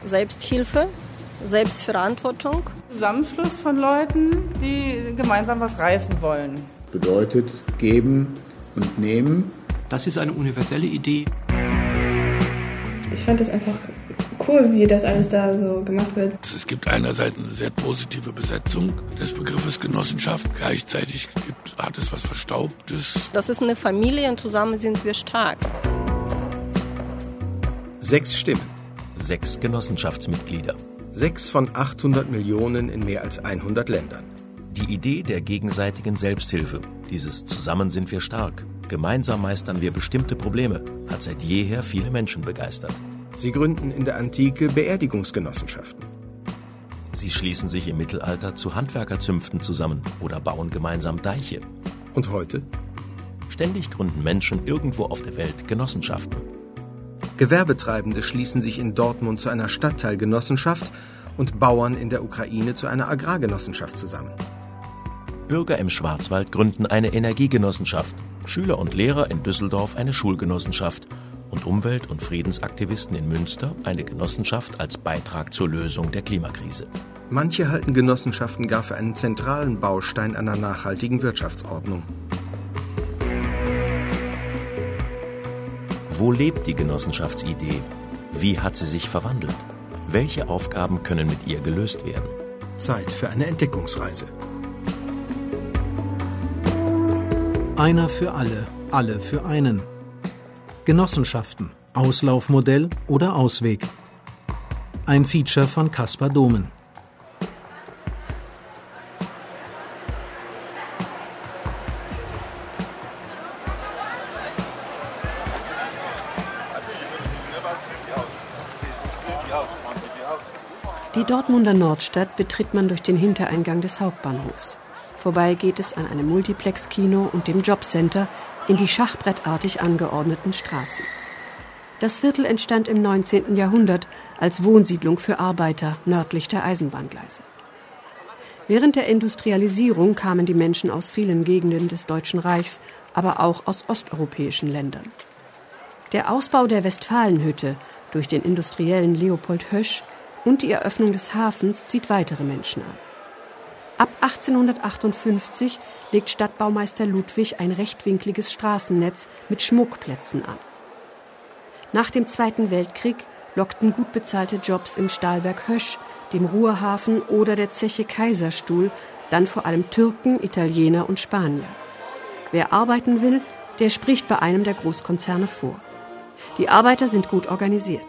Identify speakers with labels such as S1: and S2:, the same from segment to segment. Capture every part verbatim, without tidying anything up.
S1: Selbsthilfe, Selbstverantwortung.
S2: Zusammenschluss von Leuten, die gemeinsam was reißen wollen.
S3: Bedeutet geben und nehmen.
S4: Das ist eine universelle Idee.
S5: Ich fand das einfach cool, wie das alles da so gemacht wird.
S6: Es gibt einerseits eine sehr positive Besetzung des Begriffes Genossenschaft. Gleichzeitig gibt, hat es was Verstaubtes.
S1: Das ist eine Familie und zusammen sind wir stark.
S7: Sechs Stimmen.
S8: Sechs Genossenschaftsmitglieder.
S7: Sechs von achthundert Millionen in mehr als hundert Ländern.
S8: Die Idee der gegenseitigen Selbsthilfe, dieses Zusammen sind wir stark, gemeinsam meistern wir bestimmte Probleme, hat seit jeher viele Menschen begeistert.
S7: Sie gründen in der Antike Beerdigungsgenossenschaften.
S8: Sie schließen sich im Mittelalter zu Handwerkerzünften zusammen oder bauen gemeinsam Deiche.
S7: Und heute?
S8: Ständig gründen Menschen irgendwo auf der Welt Genossenschaften.
S7: Gewerbetreibende schließen sich in Dortmund zu einer Stadtteilgenossenschaft und Bauern in der Ukraine zu einer Agrargenossenschaft zusammen.
S8: Bürger im Schwarzwald gründen eine Energiegenossenschaft, Schüler und Lehrer in Düsseldorf eine Schulgenossenschaft und Umwelt- und Friedensaktivisten in Münster eine Genossenschaft als Beitrag zur Lösung der Klimakrise.
S7: Manche halten Genossenschaften gar für einen zentralen Baustein einer nachhaltigen Wirtschaftsordnung.
S8: Wo lebt die Genossenschaftsidee? Wie hat sie sich verwandelt? Welche Aufgaben können mit ihr gelöst werden?
S7: Zeit für eine Entdeckungsreise.
S9: Einer für alle, alle für einen. Genossenschaften, Auslaufmodell oder Ausweg. Ein Feature von Caspar Domen.
S10: Die Dortmunder Nordstadt betritt man durch den Hintereingang des Hauptbahnhofs. Vorbei geht es an einem Multiplex-Kino und dem Jobcenter in die schachbrettartig angeordneten Straßen. Das Viertel entstand im neunzehnten Jahrhundert als Wohnsiedlung für Arbeiter nördlich der Eisenbahngleise. Während der Industrialisierung kamen die Menschen aus vielen Gegenden des Deutschen Reichs, aber auch aus osteuropäischen Ländern. Der Ausbau der Westfalenhütte durch den Industriellen Leopold Hösch und die Eröffnung des Hafens zieht weitere Menschen an. Ab achtzehnhundertachtundfünfzig legt Stadtbaumeister Ludwig ein rechtwinkliges Straßennetz mit Schmuckplätzen an. Nach dem Zweiten Weltkrieg lockten gut bezahlte Jobs im Stahlwerk Hösch, dem Ruhrhafen oder der Zeche Kaiserstuhl dann vor allem Türken, Italiener und Spanier. Wer arbeiten will, der spricht bei einem der Großkonzerne vor. Die Arbeiter sind gut organisiert.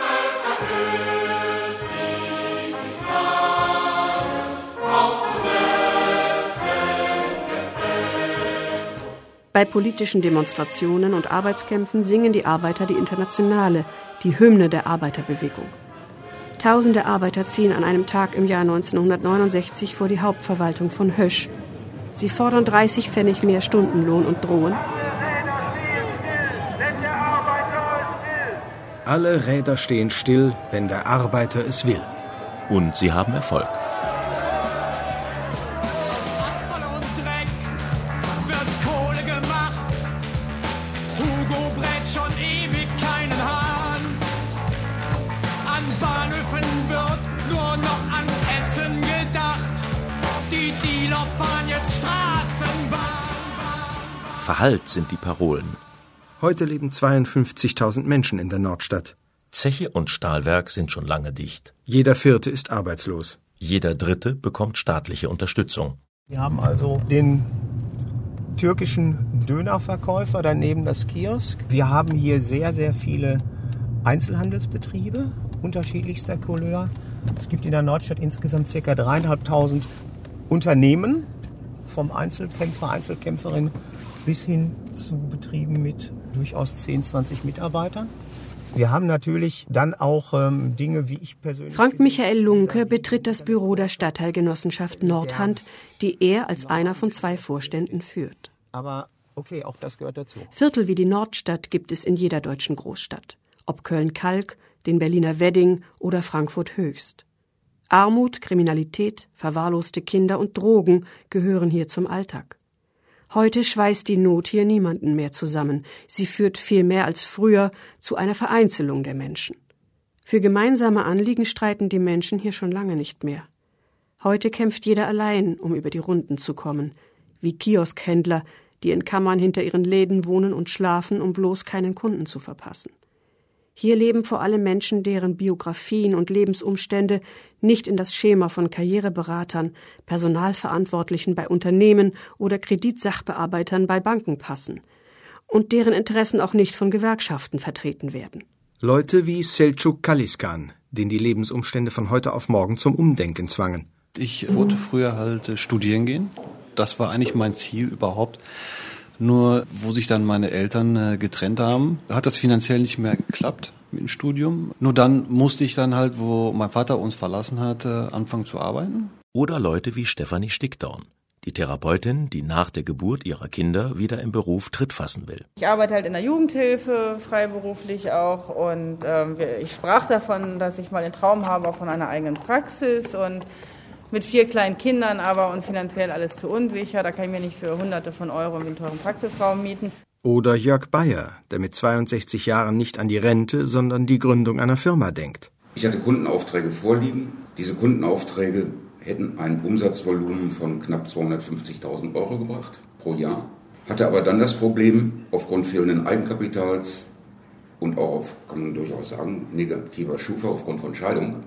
S10: Bei politischen Demonstrationen und Arbeitskämpfen singen die Arbeiter die Internationale, die Hymne der Arbeiterbewegung. Tausende Arbeiter ziehen an einem Tag im Jahr neunzehnhundertneunundsechzig vor die Hauptverwaltung von Hösch. Sie fordern dreißig Pfennig mehr Stundenlohn und drohen:
S7: Alle Räder stehen still, wenn der Arbeiter es will.
S8: Und sie haben Erfolg. Verhallt sind die Parolen.
S7: Heute leben zweiundfünfzigtausend Menschen in der Nordstadt.
S8: Zeche und Stahlwerk sind schon lange dicht.
S7: Jeder Vierte ist arbeitslos.
S8: Jeder Dritte bekommt staatliche Unterstützung.
S11: Wir haben also den türkischen Dönerverkäufer, daneben das Kiosk. Wir haben hier sehr, sehr viele Einzelhandelsbetriebe unterschiedlichster Couleur. Es gibt in der Nordstadt insgesamt ca. dreieinhalbtausend Unternehmen, vom Einzelkämpfer, Einzelkämpferin bis hin zu Betrieben mit durchaus zehn, zwanzig Mitarbeitern. Wir haben natürlich dann auch ähm, Dinge, wie ich persönlich...
S10: Frank Michael Lunke betritt das Büro der Stadtteilgenossenschaft Nordhand, die er als einer von zwei Vorständen führt.
S11: Aber okay, auch das gehört dazu.
S10: Viertel wie die Nordstadt gibt es in jeder deutschen Großstadt. Ob Köln-Kalk, den Berliner Wedding oder Frankfurt Höchst. Armut, Kriminalität, verwahrloste Kinder und Drogen gehören hier zum Alltag. Heute schweißt die Not hier niemanden mehr zusammen. Sie führt viel mehr als früher zu einer Vereinzelung der Menschen. Für gemeinsame Anliegen streiten die Menschen hier schon lange nicht mehr. Heute kämpft jeder allein, um über die Runden zu kommen, wie Kioskhändler, die in Kammern hinter ihren Läden wohnen und schlafen, um bloß keinen Kunden zu verpassen. Hier leben vor allem Menschen, deren Biografien und Lebensumstände nicht in das Schema von Karriereberatern, Personalverantwortlichen bei Unternehmen oder Kreditsachbearbeitern bei Banken passen und deren Interessen auch nicht von Gewerkschaften vertreten werden.
S7: Leute wie Selçuk Kaliskan, den die Lebensumstände von heute auf morgen zum Umdenken zwangen.
S12: Ich wollte früher halt studieren gehen. Das war eigentlich mein Ziel überhaupt. Nur, wo sich dann meine Eltern getrennt haben, hat das finanziell nicht mehr geklappt mit dem Studium. Nur dann musste ich dann halt, wo mein Vater uns verlassen hat, anfangen zu arbeiten.
S8: Oder Leute wie Stefanie Stickdorn, die Therapeutin, die nach der Geburt ihrer Kinder wieder im Beruf Tritt fassen will.
S2: Ich arbeite halt in der Jugendhilfe, freiberuflich auch. Und ähm, ich sprach davon, dass ich mal den Traum habe von einer eigenen Praxis. Und mit vier kleinen Kindern aber und finanziell alles zu unsicher. Da kann ich mir nicht für Hunderte von Euro einen teuren Praxisraum mieten.
S7: Oder Jörg Bayer, der mit zweiundsechzig Jahren nicht an die Rente, sondern die Gründung einer Firma denkt.
S13: Ich hatte Kundenaufträge vorliegen. Diese Kundenaufträge hätten ein Umsatzvolumen von knapp zweihundertfünfzigtausend Euro gebracht pro Jahr. Hatte aber dann das Problem, aufgrund fehlenden Eigenkapitals und auch auf, kann man durchaus sagen, negativer Schufa aufgrund von Scheidung,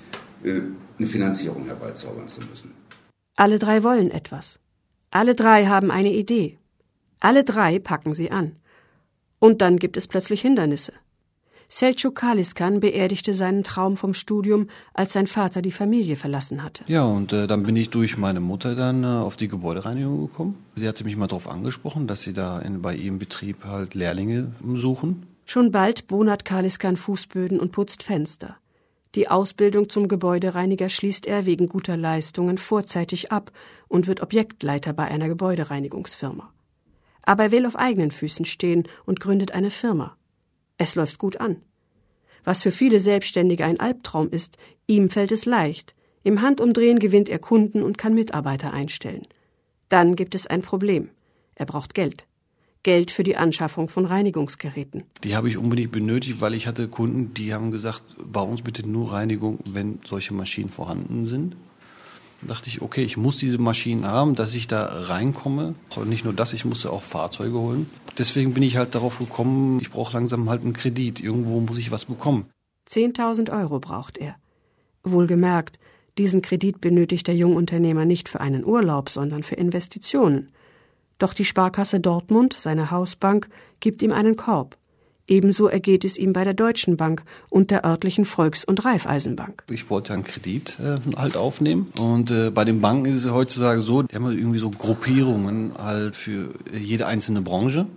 S13: eine Finanzierung herbeizaubern zu müssen.
S10: Alle drei wollen etwas. Alle drei haben eine Idee. Alle drei packen sie an. Und dann gibt es plötzlich Hindernisse. Selçuk Kaliskan beerdigte seinen Traum vom Studium, als sein Vater die Familie verlassen hatte.
S12: Ja, und äh, dann bin ich durch meine Mutter dann äh, auf die Gebäudereinigung gekommen. Sie hatte mich mal darauf angesprochen, dass sie da in, bei ihrem Betrieb halt Lehrlinge suchen.
S10: Schon bald bonert Kaliskan Fußböden und putzt Fenster. Die Ausbildung zum Gebäudereiniger schließt er wegen guter Leistungen vorzeitig ab und wird Objektleiter bei einer Gebäudereinigungsfirma. Aber er will auf eigenen Füßen stehen und gründet eine Firma. Es läuft gut an. Was für viele Selbstständige ein Albtraum ist, ihm fällt es leicht. Im Handumdrehen gewinnt er Kunden und kann Mitarbeiter einstellen. Dann gibt es ein Problem. Er braucht Geld. Geld für die Anschaffung von Reinigungsgeräten.
S12: Die habe ich unbedingt benötigt, weil ich hatte Kunden, die haben gesagt, bei uns bitte nur Reinigung, wenn solche Maschinen vorhanden sind. Da dachte ich, okay, ich muss diese Maschinen haben, dass ich da reinkomme. Und nicht nur das, ich musste auch Fahrzeuge holen. Deswegen bin ich halt darauf gekommen, ich brauche langsam halt einen Kredit. Irgendwo muss ich was bekommen.
S10: zehntausend Euro braucht er. Wohlgemerkt, diesen Kredit benötigt der Jungunternehmer nicht für einen Urlaub, sondern für Investitionen. Doch die Sparkasse Dortmund, seine Hausbank, gibt ihm einen Korb. Ebenso ergeht es ihm bei der Deutschen Bank und der örtlichen Volks- und Raiffeisenbank.
S12: Ich wollte einen Kredit äh, halt aufnehmen. Und äh, bei den Banken ist es heutzutage so, die haben irgendwie so Gruppierungen halt für jede einzelne Branche.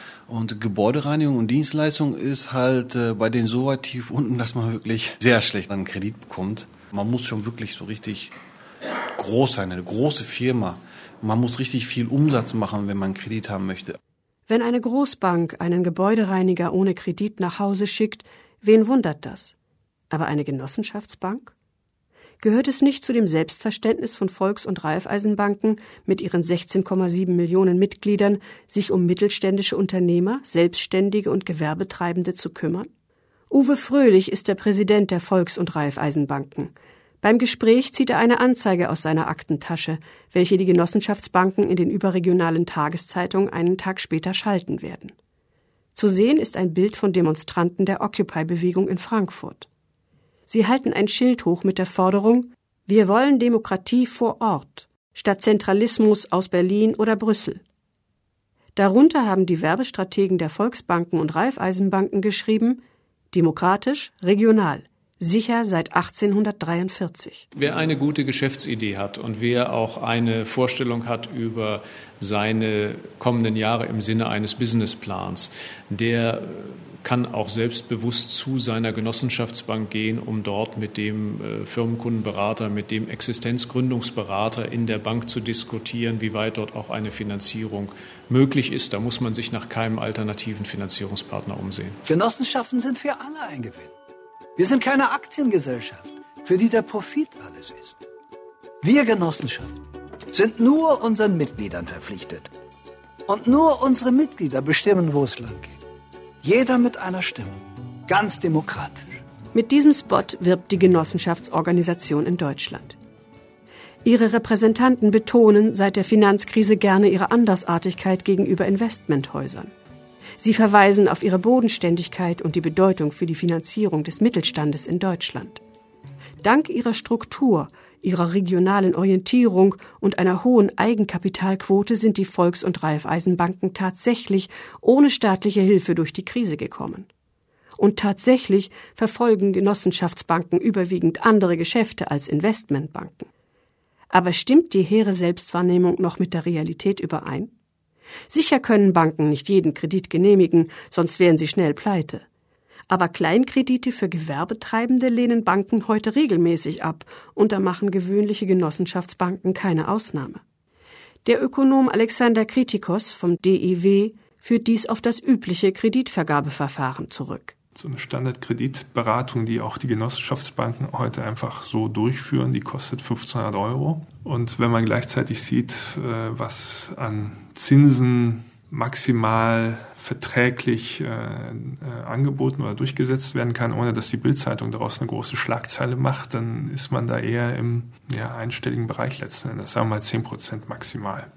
S12: Und Gebäudereinigung und Dienstleistung ist halt äh, bei denen so weit tief unten, dass man wirklich sehr schlecht einen Kredit bekommt. Man muss schon wirklich so richtig groß sein, eine große Firma. Man muss richtig viel Umsatz machen, wenn man einen Kredit haben möchte.
S10: Wenn eine Großbank einen Gebäudereiniger ohne Kredit nach Hause schickt, wen wundert das? Aber eine Genossenschaftsbank? Gehört es nicht zu dem Selbstverständnis von Volks- und Raiffeisenbanken mit ihren sechzehn Komma sieben Millionen Mitgliedern, sich um mittelständische Unternehmer, Selbstständige und Gewerbetreibende zu kümmern? Uwe Fröhlich ist der Präsident der Volks- und Raiffeisenbanken. Beim Gespräch zieht er eine Anzeige aus seiner Aktentasche, welche die Genossenschaftsbanken in den überregionalen Tageszeitungen einen Tag später schalten werden. Zu sehen ist ein Bild von Demonstranten der Occupy-Bewegung in Frankfurt. Sie halten ein Schild hoch mit der Forderung: Wir wollen Demokratie vor Ort, statt Zentralismus aus Berlin oder Brüssel. Darunter haben die Werbestrategen der Volksbanken und Raiffeisenbanken geschrieben: Demokratisch, regional. Sicher seit achtzehnhundertdreiundvierzig.
S4: Wer eine gute Geschäftsidee hat und wer auch eine Vorstellung hat über seine kommenden Jahre im Sinne eines Businessplans, der kann auch selbstbewusst zu seiner Genossenschaftsbank gehen, um dort mit dem Firmenkundenberater, mit dem Existenzgründungsberater in der Bank zu diskutieren, wie weit dort auch eine Finanzierung möglich ist. Da muss man sich nach keinem alternativen Finanzierungspartner umsehen.
S14: Genossenschaften sind für alle ein Gewinn. Wir sind keine Aktiengesellschaft, für die der Profit alles ist. Wir Genossenschaften sind nur unseren Mitgliedern verpflichtet. Und nur unsere Mitglieder bestimmen, wo es lang geht. Jeder mit einer Stimme. Ganz demokratisch.
S10: Mit diesem Spot wirbt die Genossenschaftsorganisation in Deutschland. Ihre Repräsentanten betonen seit der Finanzkrise gerne ihre Andersartigkeit gegenüber Investmenthäusern. Sie verweisen auf ihre Bodenständigkeit und die Bedeutung für die Finanzierung des Mittelstandes in Deutschland. Dank ihrer Struktur, ihrer regionalen Orientierung und einer hohen Eigenkapitalquote sind die Volks- und Raiffeisenbanken tatsächlich ohne staatliche Hilfe durch die Krise gekommen. Und tatsächlich verfolgen Genossenschaftsbanken überwiegend andere Geschäfte als Investmentbanken. Aber stimmt die hehre Selbstwahrnehmung noch mit der Realität überein? Sicher können Banken nicht jeden Kredit genehmigen, sonst wären sie schnell pleite. Aber Kleinkredite für Gewerbetreibende lehnen Banken heute regelmäßig ab, und da machen gewöhnliche Genossenschaftsbanken keine Ausnahme. Der Ökonom Alexander Kritikos vom D I W führt dies auf das übliche Kreditvergabeverfahren zurück.
S15: So eine Standardkreditberatung, die auch die Genossenschaftsbanken heute einfach so durchführen, die kostet fünfzehnhundert Euro. Und wenn man gleichzeitig sieht, was an Zinsen maximal verträglich äh, äh, angeboten oder durchgesetzt werden kann, ohne dass die Bild-Zeitung daraus eine große Schlagzeile macht, dann ist man da eher im ja, einstelligen Bereich letzten Endes, sagen wir mal zehn Prozent maximal.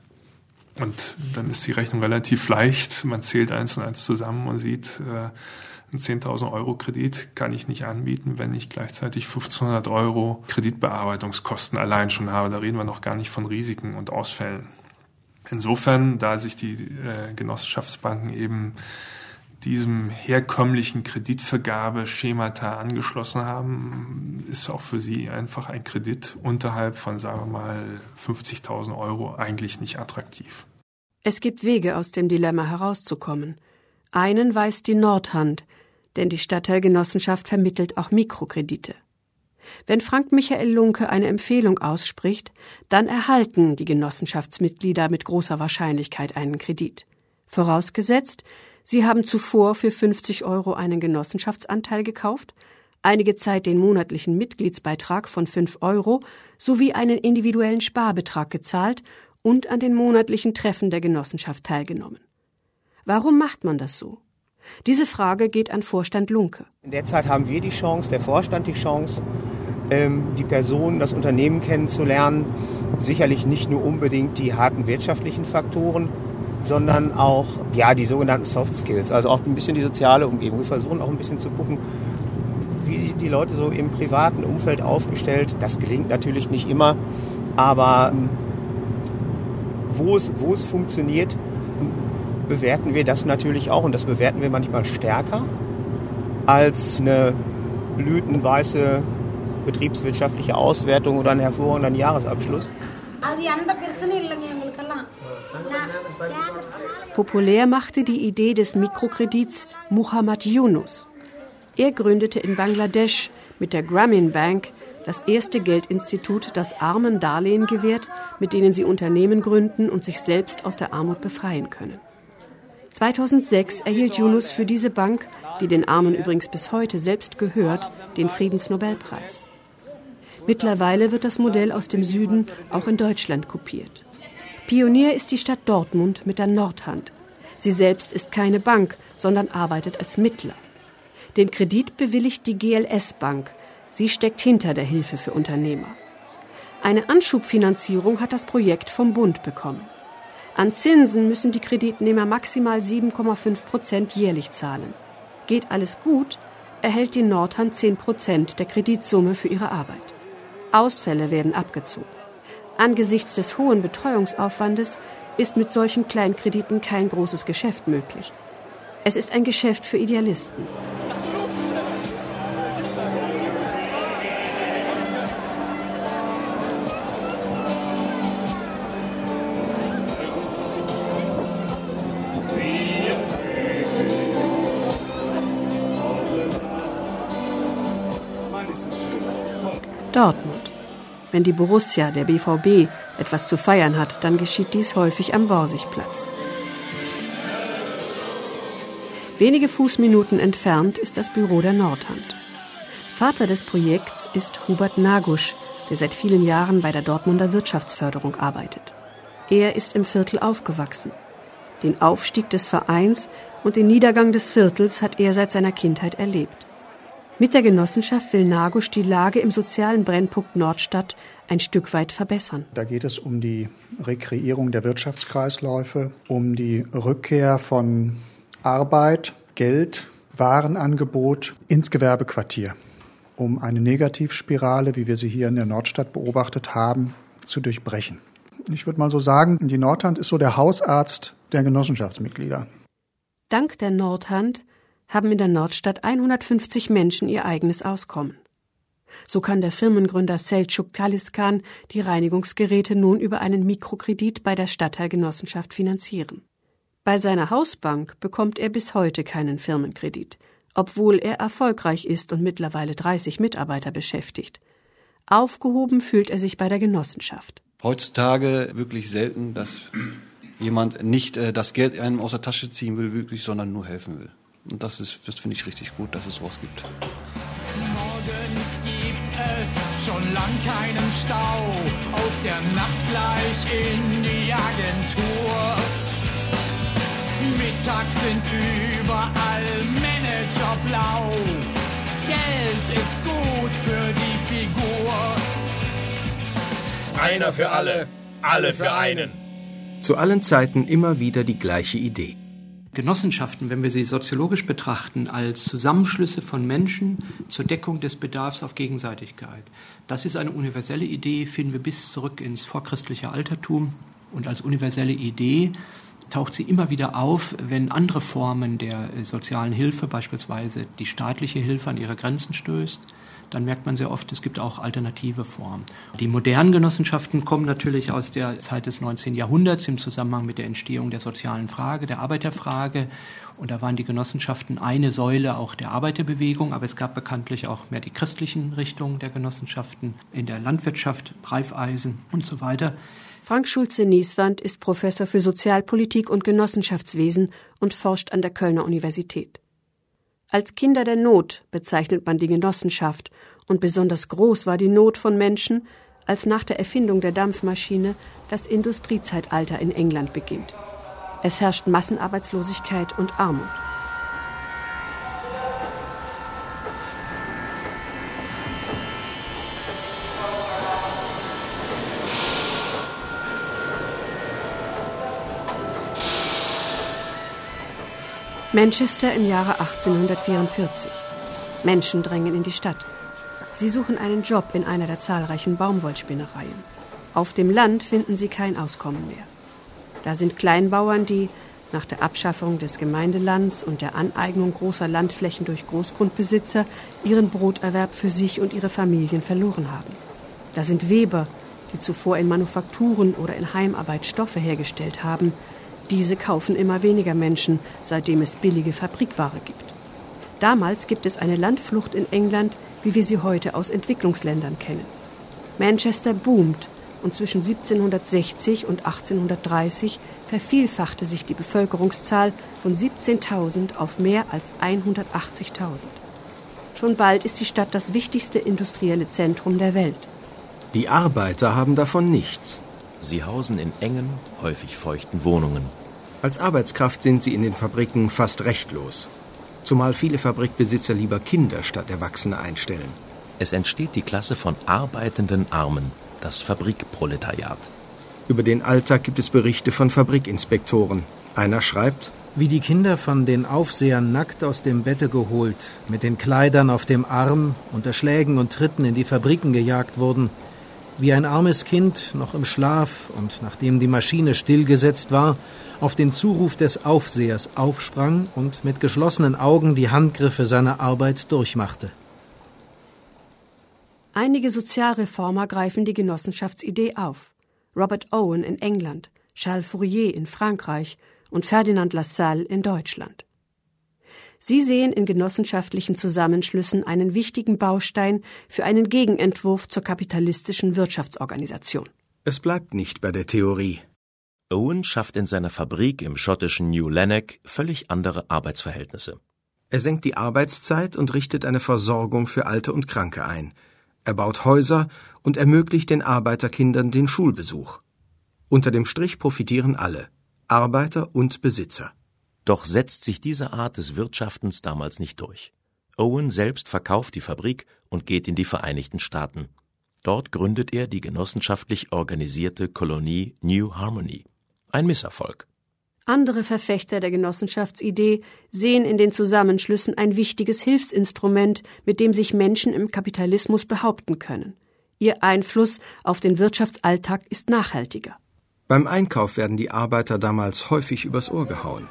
S15: Und dann ist die Rechnung relativ leicht. Man zählt eins und eins zusammen und sieht, äh, einen zehntausend Euro Kredit kann ich nicht anbieten, wenn ich gleichzeitig fünfzehnhundert Euro Kreditbearbeitungskosten allein schon habe. Da reden wir noch gar nicht von Risiken und Ausfällen. Insofern, da sich die äh, Genossenschaftsbanken eben diesem herkömmlichen Kreditvergabeschemata angeschlossen haben, ist auch für sie einfach ein Kredit unterhalb von, sagen wir mal, fünfzigtausend Euro eigentlich nicht attraktiv.
S10: Es gibt Wege, aus dem Dilemma herauszukommen. Einen weist die Nordhand, denn die Stadtteilgenossenschaft vermittelt auch Mikrokredite. Wenn Frank Michael Lunke eine Empfehlung ausspricht, dann erhalten die Genossenschaftsmitglieder mit großer Wahrscheinlichkeit einen Kredit. Vorausgesetzt, sie haben zuvor für fünfzig Euro einen Genossenschaftsanteil gekauft, einige Zeit den monatlichen Mitgliedsbeitrag von fünf Euro sowie einen individuellen Sparbetrag gezahlt und an den monatlichen Treffen der Genossenschaft teilgenommen. Warum macht man das so? Diese Frage geht an Vorstand Lunke.
S11: In der Zeit haben wir die Chance, der Vorstand die Chance, die Person, das Unternehmen kennenzulernen. Sicherlich nicht nur unbedingt die harten wirtschaftlichen Faktoren, sondern auch ja, die sogenannten Soft Skills, also auch ein bisschen die soziale Umgebung. Wir versuchen auch ein bisschen zu gucken, wie sind die Leute so im privaten Umfeld aufgestellt. Das gelingt natürlich nicht immer, aber wo es, wo es funktioniert, bewerten wir das natürlich auch, und das bewerten wir manchmal stärker als eine blütenweiße betriebswirtschaftliche Auswertung oder einen hervorragenden Jahresabschluss.
S10: Populär machte die Idee des Mikrokredits Muhammad Yunus. Er gründete in Bangladesch mit der Grameen Bank das erste Geldinstitut, das Armen Darlehen gewährt, mit denen sie Unternehmen gründen und sich selbst aus der Armut befreien können. zweitausendsechs erhielt Yunus für diese Bank, die den Armen übrigens bis heute selbst gehört, den Friedensnobelpreis. Mittlerweile wird das Modell aus dem Süden auch in Deutschland kopiert. Pionier ist die Stadt Dortmund mit der Nordhand. Sie selbst ist keine Bank, sondern arbeitet als Mittler. Den Kredit bewilligt die G L S Bank. Sie steckt hinter der Hilfe für Unternehmer. Eine Anschubfinanzierung hat das Projekt vom Bund bekommen. An Zinsen müssen die Kreditnehmer maximal sieben Komma fünf Prozent jährlich zahlen. Geht alles gut, erhält die Nordhand zehn Prozent der Kreditsumme für ihre Arbeit. Ausfälle werden abgezogen. Angesichts des hohen Betreuungsaufwandes ist mit solchen Kleinkrediten kein großes Geschäft möglich. Es ist ein Geschäft für Idealisten. Dortmund. Wenn die Borussia, der B V B, etwas zu feiern hat, dann geschieht dies häufig am Borsigplatz. Wenige Fußminuten entfernt ist das Büro der Nordhand. Vater des Projekts ist Hubert Nagusch, der seit vielen Jahren bei der Dortmunder Wirtschaftsförderung arbeitet. Er ist im Viertel aufgewachsen. Den Aufstieg des Vereins und den Niedergang des Viertels hat er seit seiner Kindheit erlebt. Mit der Genossenschaft will Nagosch die Lage im sozialen Brennpunkt Nordstadt ein Stück weit verbessern.
S16: Da geht es um die Rekreierung der Wirtschaftskreisläufe, um die Rückkehr von Arbeit, Geld, Warenangebot ins Gewerbequartier, um eine Negativspirale, wie wir sie hier in der Nordstadt beobachtet haben, zu durchbrechen. Ich würde mal so sagen, die Nordhand ist so der Hausarzt der Genossenschaftsmitglieder.
S10: Dank der Nordhand haben in der Nordstadt hundertfünfzig Menschen ihr eigenes Auskommen. So kann der Firmengründer Selçuk Taliscan die Reinigungsgeräte nun über einen Mikrokredit bei der Stadtteilgenossenschaft finanzieren. Bei seiner Hausbank bekommt er bis heute keinen Firmenkredit, obwohl er erfolgreich ist und mittlerweile dreißig Mitarbeiter beschäftigt. Aufgehoben fühlt er sich bei der Genossenschaft.
S12: Heutzutage wirklich selten, dass jemand nicht äh, das Geld einem aus der Tasche ziehen will, wirklich, sondern nur helfen will. Und das ist, das finde ich richtig gut, dass es sowas gibt.
S17: Morgens gibt es schon lang keinen Stau, aus der Nacht gleich in die Agentur. Mittags sind überall Manager blau, Geld ist gut für die Figur.
S18: Einer für alle, alle für einen.
S7: Zu allen Zeiten immer wieder die gleiche Idee.
S19: Genossenschaften, wenn wir sie soziologisch betrachten, als Zusammenschlüsse von Menschen zur Deckung des Bedarfs auf Gegenseitigkeit. Das ist eine universelle Idee, finden wir bis zurück ins vorchristliche Altertum. Und als universelle Idee taucht sie immer wieder auf, wenn andere Formen der sozialen Hilfe, beispielsweise die staatliche Hilfe, an ihre Grenzen stößt. Dann merkt man sehr oft, es gibt auch alternative Formen. Die modernen Genossenschaften kommen natürlich aus der Zeit des neunzehnten Jahrhunderts im Zusammenhang mit der Entstehung der sozialen Frage, der Arbeiterfrage. Und da waren die Genossenschaften eine Säule auch der Arbeiterbewegung, aber es gab bekanntlich auch mehr die christlichen Richtungen der Genossenschaften in der Landwirtschaft, Reifeisen und so weiter.
S10: Frank Schulze-Nieswand ist Professor für Sozialpolitik und Genossenschaftswesen und forscht an der Kölner Universität. Als Kinder der Not bezeichnet man die Genossenschaft, und besonders groß war die Not von Menschen, als nach der Erfindung der Dampfmaschine das Industriezeitalter in England beginnt. Es herrscht Massenarbeitslosigkeit und Armut. Manchester im Jahre achtzehnhundertvierundvierzig. Menschen drängen in die Stadt. Sie suchen einen Job in einer der zahlreichen Baumwollspinnereien. Auf dem Land finden sie kein Auskommen mehr. Da sind Kleinbauern, die nach der Abschaffung des Gemeindelands und der Aneignung großer Landflächen durch Großgrundbesitzer ihren Broterwerb für sich und ihre Familien verloren haben. Da sind Weber, die zuvor in Manufakturen oder in Heimarbeit Stoffe hergestellt haben. Diese kaufen immer weniger Menschen, seitdem es billige Fabrikware gibt. Damals gibt es eine Landflucht in England, wie wir sie heute aus Entwicklungsländern kennen. Manchester boomt und zwischen siebzehnhundertsechzig und achtzehnhundertdreißig vervielfachte sich die Bevölkerungszahl von siebzehntausend auf mehr als hundertachtzigtausend. Schon bald ist die Stadt das wichtigste industrielle Zentrum der Welt.
S7: Die Arbeiter haben davon nichts.
S8: Sie hausen in engen, häufig feuchten Wohnungen.
S7: Als Arbeitskraft sind sie in den Fabriken fast rechtlos. Zumal viele Fabrikbesitzer lieber Kinder statt Erwachsene einstellen.
S8: Es entsteht die Klasse von arbeitenden Armen, das Fabrikproletariat.
S7: Über den Alltag gibt es Berichte von Fabrikinspektoren. Einer schreibt:
S9: Wie die Kinder von den Aufsehern nackt aus dem Bette geholt, mit den Kleidern auf dem Arm, unter Schlägen und Tritten in die Fabriken gejagt wurden, wie ein armes Kind noch im Schlaf und nachdem die Maschine stillgesetzt war, auf den Zuruf des Aufsehers aufsprang und mit geschlossenen Augen die Handgriffe seiner Arbeit durchmachte.
S10: Einige Sozialreformer greifen die Genossenschaftsidee auf. Robert Owen in England, Charles Fourier in Frankreich und Ferdinand Lassalle in Deutschland. Sie sehen in genossenschaftlichen Zusammenschlüssen einen wichtigen Baustein für einen Gegenentwurf zur kapitalistischen Wirtschaftsorganisation.
S7: Es bleibt nicht bei der Theorie.
S8: Owen schafft in seiner Fabrik im schottischen New Lanark völlig andere Arbeitsverhältnisse.
S7: Er senkt die Arbeitszeit und richtet eine Versorgung für Alte und Kranke ein. Er baut Häuser und ermöglicht den Arbeiterkindern den Schulbesuch. Unter dem Strich profitieren alle, Arbeiter und Besitzer.
S8: Doch setzt sich diese Art des Wirtschaftens damals nicht durch. Owen selbst verkauft die Fabrik und geht in die Vereinigten Staaten. Dort gründet er die genossenschaftlich organisierte Kolonie New Harmony. Ein Misserfolg.
S10: Andere Verfechter der Genossenschaftsidee sehen in den Zusammenschlüssen ein wichtiges Hilfsinstrument, mit dem sich Menschen im Kapitalismus behaupten können. Ihr Einfluss auf den Wirtschaftsalltag ist nachhaltiger.
S7: Beim Einkauf werden die Arbeiter damals häufig übers Ohr gehauen.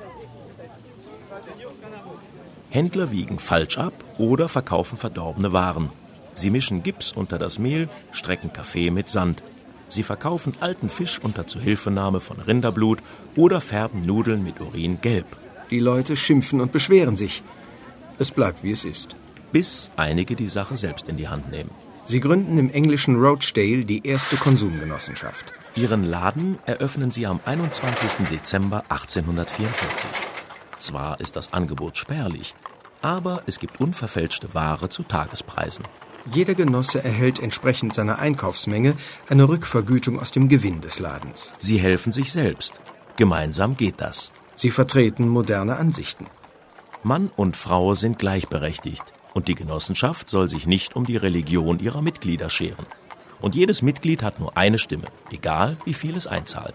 S8: Händler wiegen falsch ab oder verkaufen verdorbene Waren. Sie mischen Gips unter das Mehl, strecken Kaffee mit Sand. Sie verkaufen alten Fisch unter Zuhilfenahme von Rinderblut oder färben Nudeln mit Urin gelb.
S7: Die Leute schimpfen und beschweren sich. Es bleibt, wie es ist.
S8: Bis einige die Sache selbst in die Hand nehmen.
S7: Sie gründen im englischen Rochdale die erste Konsumgenossenschaft.
S8: Ihren Laden eröffnen sie am einundzwanzigsten Dezember achtzehnhundertvierundvierzig. Zwar ist das Angebot spärlich, aber es gibt unverfälschte Ware zu Tagespreisen.
S7: Jeder Genosse erhält entsprechend seiner Einkaufsmenge eine Rückvergütung aus dem Gewinn des Ladens.
S8: Sie helfen sich selbst. Gemeinsam geht das.
S7: Sie vertreten moderne Ansichten.
S8: Mann und Frau sind gleichberechtigt und die Genossenschaft soll sich nicht um die Religion ihrer Mitglieder scheren. Und jedes Mitglied hat nur eine Stimme, egal wie viel es einzahlt.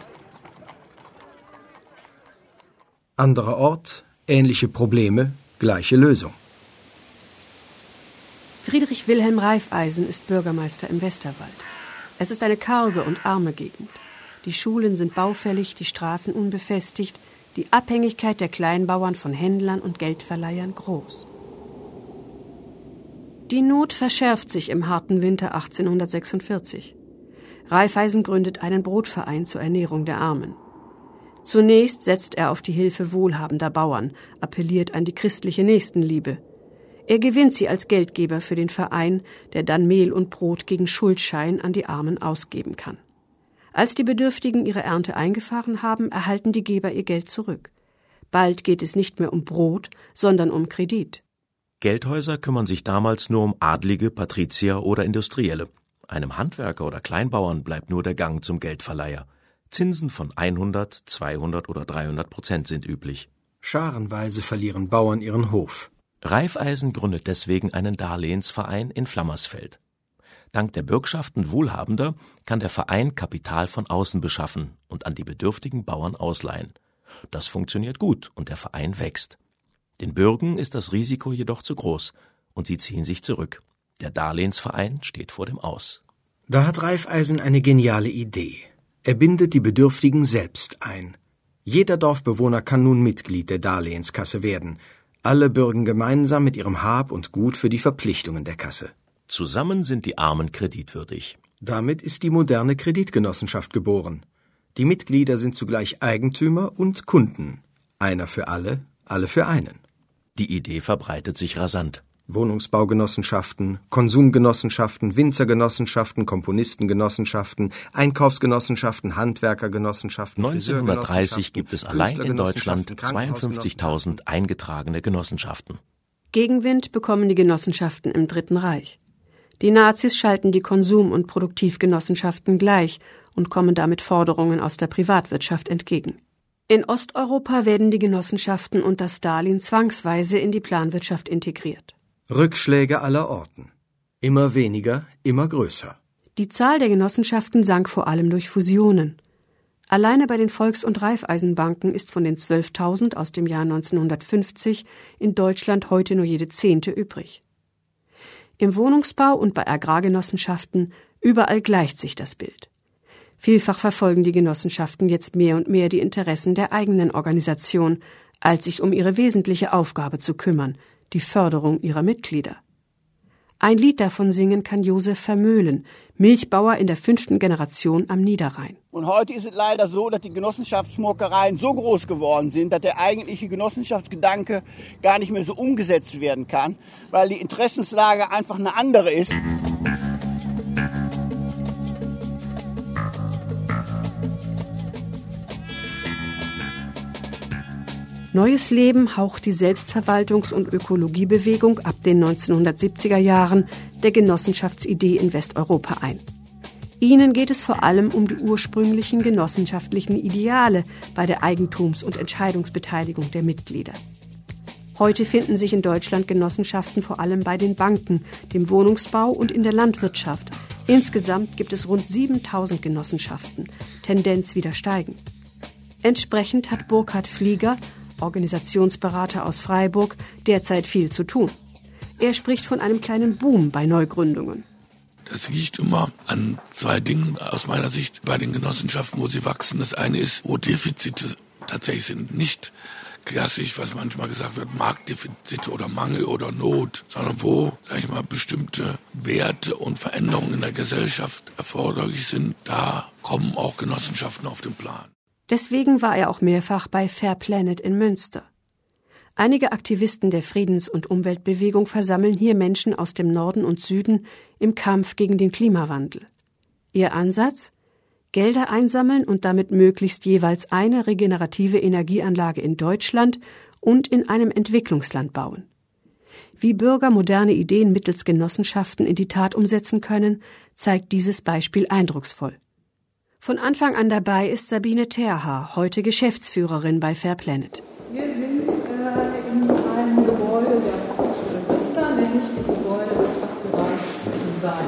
S7: Anderer Ort, ähnliche Probleme, gleiche Lösung.
S10: Friedrich Wilhelm Raiffeisen ist Bürgermeister im Westerwald. Es ist eine karge und arme Gegend. Die Schulen sind baufällig, die Straßen unbefestigt, die Abhängigkeit der Kleinbauern von Händlern und Geldverleihern groß. Die Not verschärft sich im harten Winter achtzehnhundertsechsundvierzig. Raiffeisen gründet einen Brotverein zur Ernährung der Armen. Zunächst setzt er auf die Hilfe wohlhabender Bauern, appelliert an die christliche Nächstenliebe. Er gewinnt sie als Geldgeber für den Verein, der dann Mehl und Brot gegen Schuldschein an die Armen ausgeben kann. Als die Bedürftigen ihre Ernte eingefahren haben, erhalten die Geber ihr Geld zurück. Bald geht es nicht mehr um Brot, sondern um Kredit.
S8: Geldhäuser kümmern sich damals nur um Adlige, Patrizier oder Industrielle. Einem Handwerker oder Kleinbauern bleibt nur der Gang zum Geldverleiher. Zinsen von hundert, zweihundert oder dreihundert Prozent sind üblich.
S7: Scharenweise verlieren Bauern ihren Hof.
S8: Raiffeisen gründet deswegen einen Darlehensverein in Flammersfeld. Dank der Bürgschaften Wohlhabender kann der Verein Kapital von außen beschaffen und an die bedürftigen Bauern ausleihen. Das funktioniert gut und der Verein wächst. Den Bürgern ist das Risiko jedoch zu groß und sie ziehen sich zurück. Der Darlehensverein steht vor dem Aus.
S7: Da hat Raiffeisen eine geniale Idee. Er bindet die Bedürftigen selbst ein. Jeder Dorfbewohner kann nun Mitglied der Darlehenskasse werden. Alle bürgen gemeinsam mit ihrem Hab und Gut für die Verpflichtungen der Kasse.
S8: Zusammen sind die Armen kreditwürdig.
S7: Damit ist die moderne Kreditgenossenschaft geboren. Die Mitglieder sind zugleich Eigentümer und Kunden. Einer für alle, alle für einen.
S8: Die Idee verbreitet sich rasant.
S7: Wohnungsbaugenossenschaften, Konsumgenossenschaften, Winzergenossenschaften, Komponistengenossenschaften, Einkaufsgenossenschaften, Handwerkergenossenschaften.
S8: neunzehnhundertdreißig gibt es allein in Deutschland zweiundfünfzigtausend eingetragene Genossenschaften.
S10: Gegenwind bekommen die Genossenschaften im Dritten Reich. Die Nazis schalten die Konsum- und Produktivgenossenschaften gleich und kommen damit Forderungen aus der Privatwirtschaft entgegen. In Osteuropa werden die Genossenschaften unter Stalin zwangsweise in die Planwirtschaft integriert.
S7: Rückschläge aller Orten. Immer weniger, immer größer.
S10: Die Zahl der Genossenschaften sank vor allem durch Fusionen. Alleine bei den Volks- und Raiffeisenbanken ist von den zwölftausend aus dem Jahr neunzehnhundertfünfzig in Deutschland heute nur jede zehnte übrig. Im Wohnungsbau und bei Agrargenossenschaften, überall gleicht sich das Bild. Vielfach verfolgen die Genossenschaften jetzt mehr und mehr die Interessen der eigenen Organisation, als sich um ihre wesentliche Aufgabe zu kümmern, die Förderung ihrer Mitglieder. Ein Lied davon singen kann Josef Vermöhlen, Milchbauer in der fünften Generation am Niederrhein.
S20: Und heute ist es leider so, dass die Genossenschaftsmolkereien so groß geworden sind, dass der eigentliche Genossenschaftsgedanke gar nicht mehr so umgesetzt werden kann, weil die Interessenslage einfach eine andere ist.
S10: Neues Leben haucht die Selbstverwaltungs- und Ökologiebewegung ab den neunzehnhundertsiebziger Jahren der Genossenschaftsidee in Westeuropa ein. Ihnen geht es vor allem um die ursprünglichen genossenschaftlichen Ideale bei der Eigentums- und Entscheidungsbeteiligung der Mitglieder. Heute finden sich in Deutschland Genossenschaften vor allem bei den Banken, dem Wohnungsbau und in der Landwirtschaft. Insgesamt gibt es rund siebentausend Genossenschaften, Tendenz wieder steigend. Entsprechend hat Burkhard Flieger, Organisationsberater aus Freiburg, derzeit viel zu tun. Er spricht von einem kleinen Boom bei Neugründungen.
S6: Das liegt immer an zwei Dingen aus meiner Sicht bei den Genossenschaften, wo sie wachsen. Das eine ist, wo Defizite tatsächlich sind. Nicht klassisch, was manchmal gesagt wird, Marktdefizite oder Mangel oder Not, sondern wo, sag ich mal, bestimmte Werte und Veränderungen in der Gesellschaft erforderlich sind. Da kommen auch Genossenschaften auf den Plan.
S10: Deswegen war er auch mehrfach bei Fair Planet in Münster. Einige Aktivisten der Friedens- und Umweltbewegung versammeln hier Menschen aus dem Norden und Süden im Kampf gegen den Klimawandel. Ihr Ansatz? Gelder einsammeln und damit möglichst jeweils eine regenerative Energieanlage in Deutschland und in einem Entwicklungsland bauen. Wie Bürger moderne Ideen mittels Genossenschaften in die Tat umsetzen können, zeigt dieses Beispiel eindrucksvoll. Von Anfang an dabei ist Sabine Terhaar, heute Geschäftsführerin bei Fair Planet.
S21: Wir sind äh, in einem Gebäude der Fachhochschule Münster, nämlich dem Gebäude des Fachbereichs Design.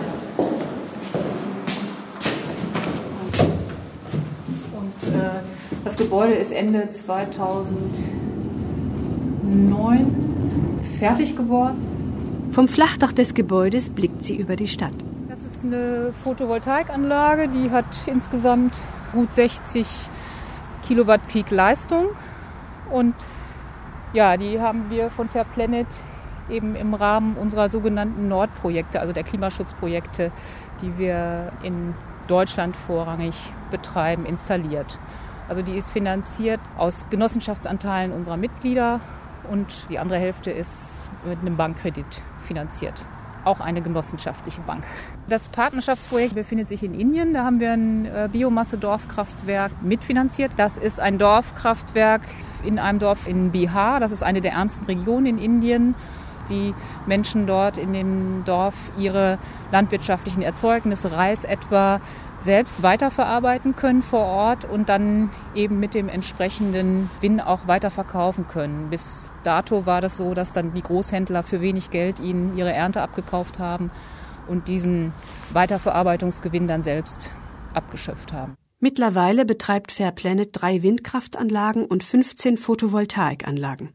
S21: Und äh, das Gebäude ist Ende zweitausendneun fertig geworden.
S10: Vom Flachdach des Gebäudes blickt sie über die Stadt.
S21: Das ist eine Photovoltaikanlage, die hat insgesamt gut sechzig Kilowatt Peak Leistung. Und ja, die haben wir von Fair Planet eben im Rahmen unserer sogenannten Nordprojekte, also der Klimaschutzprojekte, die wir in Deutschland vorrangig betreiben, installiert. Also die ist finanziert aus Genossenschaftsanteilen unserer Mitglieder und die andere Hälfte ist mit einem Bankkredit finanziert. Auch eine genossenschaftliche Bank. Das Partnerschaftsprojekt befindet sich in Indien. Da haben wir ein Biomasse-Dorfkraftwerk mitfinanziert. Das ist ein Dorfkraftwerk in einem Dorf in Bihar. Das ist eine der ärmsten Regionen in Indien. Die Menschen dort in dem Dorf ihre landwirtschaftlichen Erzeugnisse, Reis etwa, selbst weiterverarbeiten können vor Ort und dann eben mit dem entsprechenden Gewinn auch weiterverkaufen können. Bis dato war das so, dass dann die Großhändler für wenig Geld ihnen ihre Ernte abgekauft haben und diesen Weiterverarbeitungsgewinn dann selbst abgeschöpft haben.
S10: Mittlerweile betreibt Fair Planet drei Windkraftanlagen und fünfzehn Photovoltaikanlagen.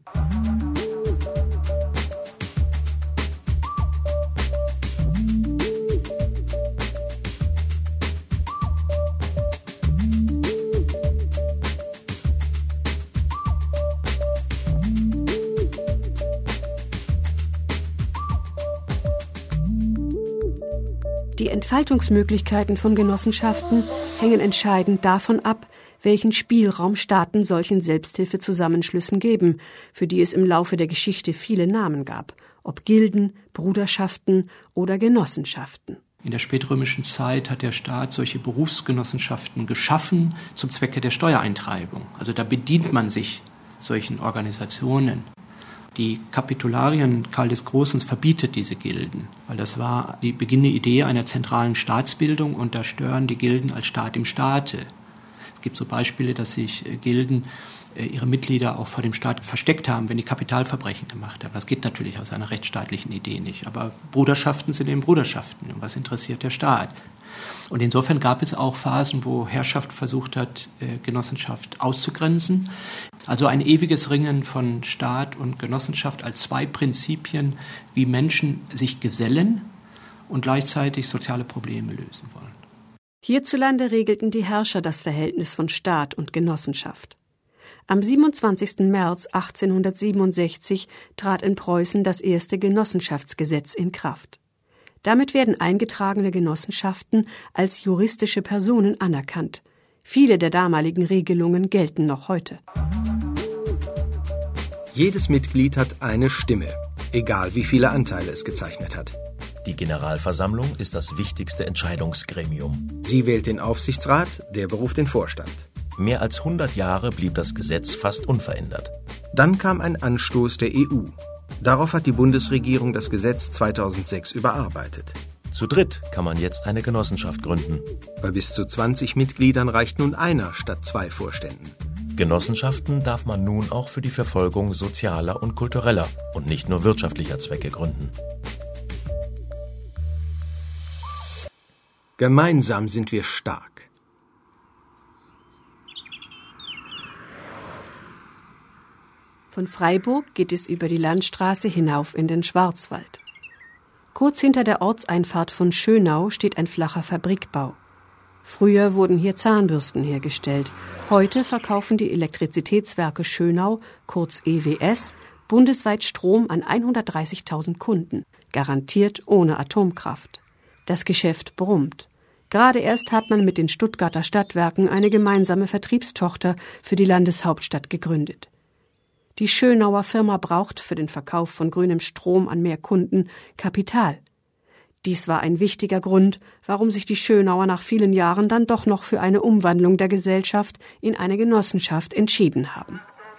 S10: Die Entfaltungsmöglichkeiten von Genossenschaften hängen entscheidend davon ab, welchen Spielraum Staaten solchen Selbsthilfezusammenschlüssen geben, für die es im Laufe der Geschichte viele Namen gab, ob Gilden, Bruderschaften oder Genossenschaften.
S19: In der spätrömischen Zeit hat der Staat solche Berufsgenossenschaften geschaffen zum Zwecke der Steuereintreibung. Also da bedient man sich solchen Organisationen. Die Kapitularien Karl des Großen verbietet diese Gilden, weil das war die beginnende Idee einer zentralen Staatsbildung und da stören die Gilden als Staat im Staate. Es gibt so Beispiele, dass sich Gilden ihre Mitglieder auch vor dem Staat versteckt haben, wenn die Kapitalverbrechen gemacht haben. Das geht natürlich aus einer rechtsstaatlichen Idee nicht. Aber Bruderschaften sind eben Bruderschaften. Und was interessiert der Staat? Und insofern gab es auch Phasen, wo Herrschaft versucht hat, Genossenschaft auszugrenzen. Also ein ewiges Ringen von Staat und Genossenschaft als zwei Prinzipien, wie Menschen sich gesellen und gleichzeitig soziale Probleme lösen wollen.
S10: Hierzulande regelten die Herrscher das Verhältnis von Staat und Genossenschaft. Am siebenundzwanzigsten März achtzehnhundertsiebenundsechzig trat in Preußen das erste Genossenschaftsgesetz in Kraft. Damit werden eingetragene Genossenschaften als juristische Personen anerkannt. Viele der damaligen Regelungen gelten noch heute.
S7: Jedes Mitglied hat eine Stimme, egal wie viele Anteile es gezeichnet hat.
S8: Die Generalversammlung ist das wichtigste Entscheidungsgremium.
S7: Sie wählt den Aufsichtsrat, der beruft den Vorstand.
S8: Mehr als hundert Jahre blieb das Gesetz fast unverändert.
S7: Dann kam ein Anstoß der E U. Darauf hat die Bundesregierung das Gesetz zweitausendsechs überarbeitet.
S8: Zu dritt kann man jetzt eine Genossenschaft gründen.
S7: Bei bis zu zwanzig Mitgliedern reicht nun einer statt zwei Vorständen.
S8: Genossenschaften darf man nun auch für die Verfolgung sozialer und kultureller und nicht nur wirtschaftlicher Zwecke gründen.
S7: Gemeinsam sind wir stark.
S10: Von Freiburg geht es über die Landstraße hinauf in den Schwarzwald. Kurz hinter der Ortseinfahrt von Schönau steht ein flacher Fabrikbau. Früher wurden hier Zahnbürsten hergestellt. Heute verkaufen die Elektrizitätswerke Schönau, kurz E W S, bundesweit Strom an hundertdreißigtausend Kunden, garantiert ohne Atomkraft. Das Geschäft brummt. Gerade erst hat man mit den Stuttgarter Stadtwerken eine gemeinsame Vertriebstochter für die Landeshauptstadt gegründet. Die Schönauer Firma braucht für den Verkauf von grünem Strom an mehr Kunden Kapital. Dies war ein wichtiger Grund, warum sich die Schönauer nach vielen Jahren dann doch noch für eine Umwandlung der Gesellschaft in eine Genossenschaft entschieden haben.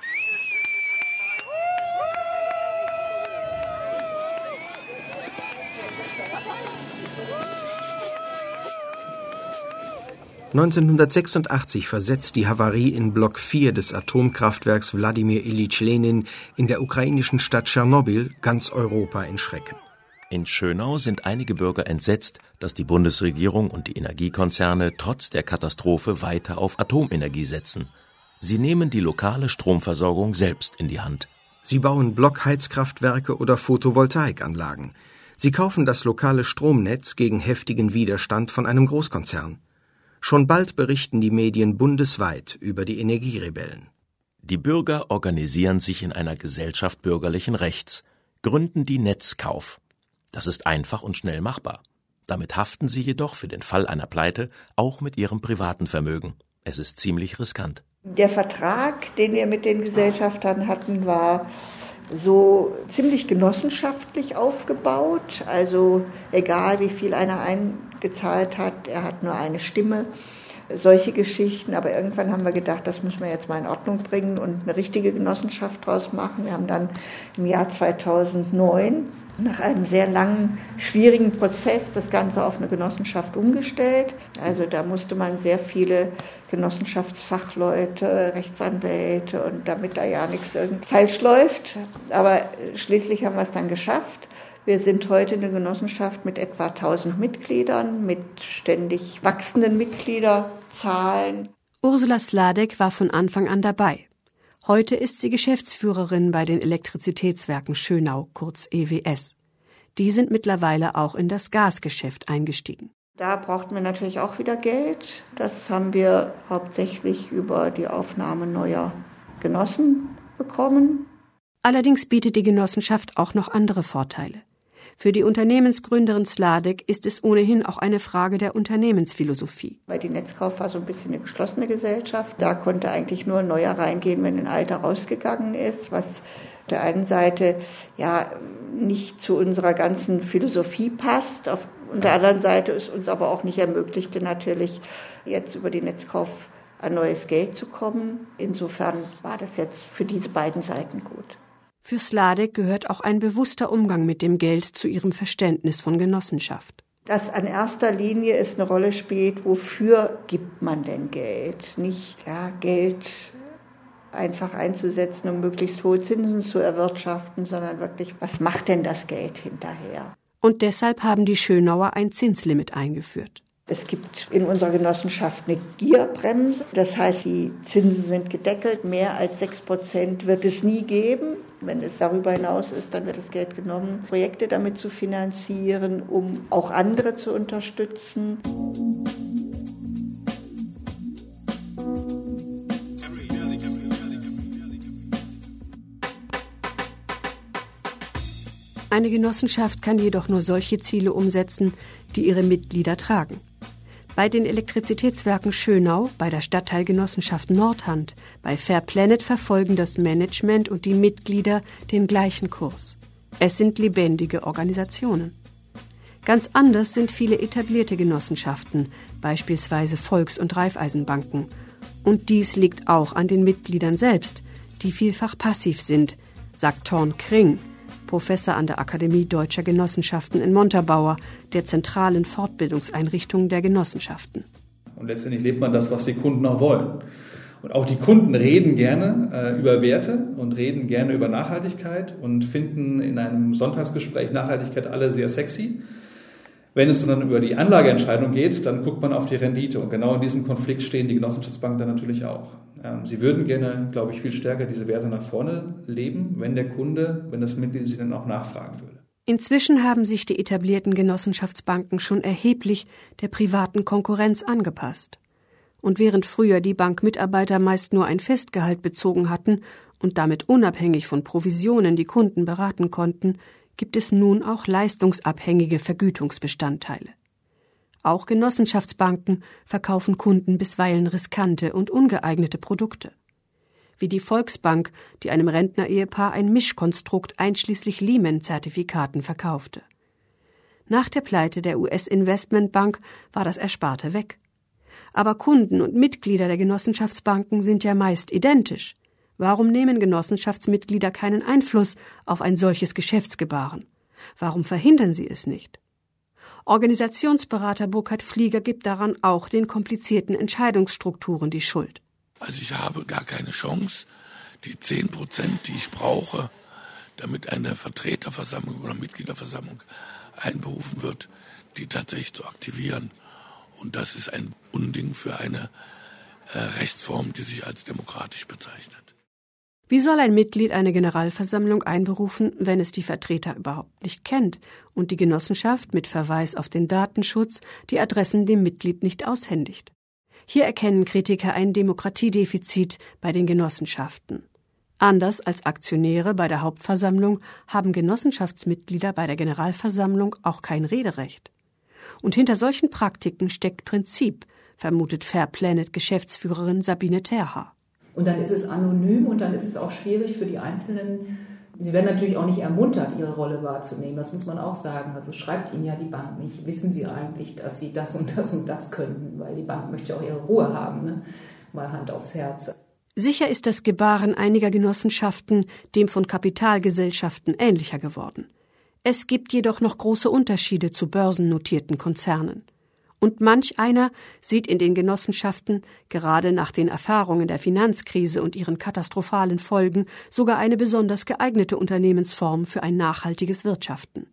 S7: neunzehnhundertsechsundachtzig versetzt die Havarie in Block vier des Atomkraftwerks Wladimir Ilyich Lenin in der ukrainischen Stadt Tschernobyl ganz Europa in Schrecken.
S8: In Schönau sind einige Bürger entsetzt, dass die Bundesregierung und die Energiekonzerne trotz der Katastrophe weiter auf Atomenergie setzen. Sie nehmen die lokale Stromversorgung selbst in die Hand.
S7: Sie bauen Blockheizkraftwerke oder Photovoltaikanlagen. Sie kaufen das lokale Stromnetz gegen heftigen Widerstand von einem Großkonzern. Schon bald berichten die Medien bundesweit über die Energierebellen.
S8: Die Bürger organisieren sich in einer Gesellschaft bürgerlichen Rechts, gründen die Netzkauf. Das ist einfach und schnell machbar. Damit haften sie jedoch für den Fall einer Pleite auch mit ihrem privaten Vermögen. Es ist ziemlich riskant.
S3: Der Vertrag, den wir mit den Gesellschaftern hatten, war so ziemlich genossenschaftlich aufgebaut. Also egal, wie viel einer eingezahlt hat, er hat nur eine Stimme. Solche Geschichten. Aber irgendwann haben wir gedacht, das müssen wir jetzt mal in Ordnung bringen und eine richtige Genossenschaft draus machen. Wir haben dann im Jahr zweitausendneun nach einem sehr langen, schwierigen Prozess das Ganze auf eine Genossenschaft umgestellt. Also da musste man sehr viele Genossenschaftsfachleute, Rechtsanwälte und damit da ja nichts irgendwie falsch läuft. Aber schließlich haben wir es dann geschafft. Wir sind heute eine Genossenschaft mit etwa tausend Mitgliedern, mit ständig wachsenden Mitgliederzahlen.
S10: Ursula Sladek war von Anfang an dabei. Heute ist sie Geschäftsführerin bei den Elektrizitätswerken Schönau, kurz E W S. Die sind mittlerweile auch in das Gasgeschäft eingestiegen.
S3: Da brauchten wir natürlich auch wieder Geld. Das haben wir hauptsächlich über die Aufnahme neuer Genossen bekommen.
S10: Allerdings bietet die Genossenschaft auch noch andere Vorteile. Für die Unternehmensgründerin Sladek ist es ohnehin auch eine Frage der Unternehmensphilosophie.
S3: Weil die Netzkauf war so ein bisschen eine geschlossene Gesellschaft. Da konnte eigentlich nur ein Neuer reingehen, wenn ein Alter rausgegangen ist, was auf der einen Seite ja nicht zu unserer ganzen Philosophie passt. Auf der anderen Seite ist uns aber auch nicht ermöglichte, natürlich jetzt über die Netzkauf an neues Geld zu kommen. Insofern war das jetzt für diese beiden Seiten gut.
S10: Für Sladek gehört auch ein bewusster Umgang mit dem Geld zu ihrem Verständnis von Genossenschaft.
S3: Dass an erster Linie es eine Rolle spielt, wofür gibt man denn Geld? Nicht ja, Geld einfach einzusetzen, um möglichst hohe Zinsen zu erwirtschaften, sondern wirklich, was macht denn das Geld hinterher?
S10: Und deshalb haben die Schönauer ein Zinslimit eingeführt.
S3: Es gibt in unserer Genossenschaft eine Gierbremse. Das heißt, die Zinsen sind gedeckelt. Mehr als sechs Prozent wird es nie geben. Wenn es darüber hinaus ist, dann wird das Geld genommen, Projekte damit zu finanzieren, um auch andere zu unterstützen.
S10: Eine Genossenschaft kann jedoch nur solche Ziele umsetzen, die ihre Mitglieder tragen. Bei den Elektrizitätswerken Schönau, bei der Stadtteilgenossenschaft Nordhand, bei Fair Planet verfolgen das Management und die Mitglieder den gleichen Kurs. Es sind lebendige Organisationen. Ganz anders sind viele etablierte Genossenschaften, beispielsweise Volks- und Raiffeisenbanken. Und dies liegt auch an den Mitgliedern selbst, die vielfach passiv sind, sagt Thorn Kring, Professor an der Akademie Deutscher Genossenschaften in Montabaur, der zentralen Fortbildungseinrichtung der Genossenschaften.
S22: Und letztendlich lebt man das, was die Kunden auch wollen.
S5: Und auch die Kunden reden gerne äh, über Werte und reden gerne über Nachhaltigkeit und finden in einem Sonntagsgespräch Nachhaltigkeit alle sehr sexy. Wenn es dann über die Anlageentscheidung geht, dann guckt man auf die Rendite. Und genau in diesem Konflikt stehen die Genossenschaftsbanken dann natürlich auch. Ähm, sie würden gerne, glaube ich, viel stärker diese Werte nach vorne leben, wenn der Kunde, wenn das Mitglied sie dann auch nachfragen würde.
S10: Inzwischen haben sich die etablierten Genossenschaftsbanken schon erheblich der privaten Konkurrenz angepasst. Und während früher die Bankmitarbeiter meist nur ein Festgehalt bezogen hatten und damit unabhängig von Provisionen die Kunden beraten konnten, gibt es nun auch leistungsabhängige Vergütungsbestandteile. Auch Genossenschaftsbanken verkaufen Kunden bisweilen riskante und ungeeignete Produkte. Wie die Volksbank, die einem Rentnerehepaar ein Mischkonstrukt einschließlich Lehman-Zertifikaten verkaufte. Nach der Pleite der U S-Investmentbank war das Ersparte weg. Aber Kunden und Mitglieder der Genossenschaftsbanken sind ja meist identisch. Warum nehmen Genossenschaftsmitglieder keinen Einfluss auf ein solches Geschäftsgebaren? Warum verhindern sie es nicht? Organisationsberater Burkhard Flieger gibt daran auch den komplizierten Entscheidungsstrukturen die Schuld.
S6: Also ich habe gar keine Chance, die zehn Prozent, die ich brauche, damit eine Vertreterversammlung oder Mitgliederversammlung einberufen wird, die tatsächlich zu aktivieren. Und das ist ein Unding für eine äh, Rechtsform, die sich als demokratisch bezeichnet.
S10: Wie soll ein Mitglied eine Generalversammlung einberufen, wenn es die Vertreter überhaupt nicht kennt und die Genossenschaft mit Verweis auf den Datenschutz die Adressen dem Mitglied nicht aushändigt? Hier erkennen Kritiker ein Demokratiedefizit bei den Genossenschaften. Anders als Aktionäre bei der Hauptversammlung haben Genossenschaftsmitglieder bei der Generalversammlung auch kein Rederecht. Und hinter solchen Praktiken steckt Prinzip, vermutet Fair Planet-Geschäftsführerin Sabine Terha.
S22: Und dann ist es anonym und dann ist es auch schwierig für die Einzelnen. Sie werden natürlich auch nicht ermuntert, ihre Rolle wahrzunehmen, das muss man auch sagen. Also schreibt Ihnen ja die Bank nicht, wissen Sie eigentlich, dass Sie das und das und das könnten, weil die Bank möchte auch ihre Ruhe haben, ne? Mal Hand aufs Herz.
S10: Sicher ist das Gebaren einiger Genossenschaften dem von Kapitalgesellschaften ähnlicher geworden. Es gibt jedoch noch große Unterschiede zu börsennotierten Konzernen. Und manch einer sieht in den Genossenschaften, gerade nach den Erfahrungen der Finanzkrise und ihren katastrophalen Folgen, sogar eine besonders geeignete Unternehmensform für ein nachhaltiges Wirtschaften.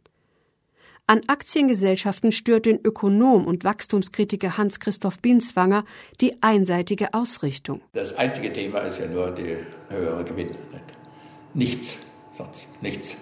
S10: An Aktiengesellschaften stört den Ökonom und Wachstumskritiker Hans-Christoph Binswanger die einseitige Ausrichtung.
S23: Das einzige Thema ist ja nur der höhere Gewinn. Nichts, sonst nichts.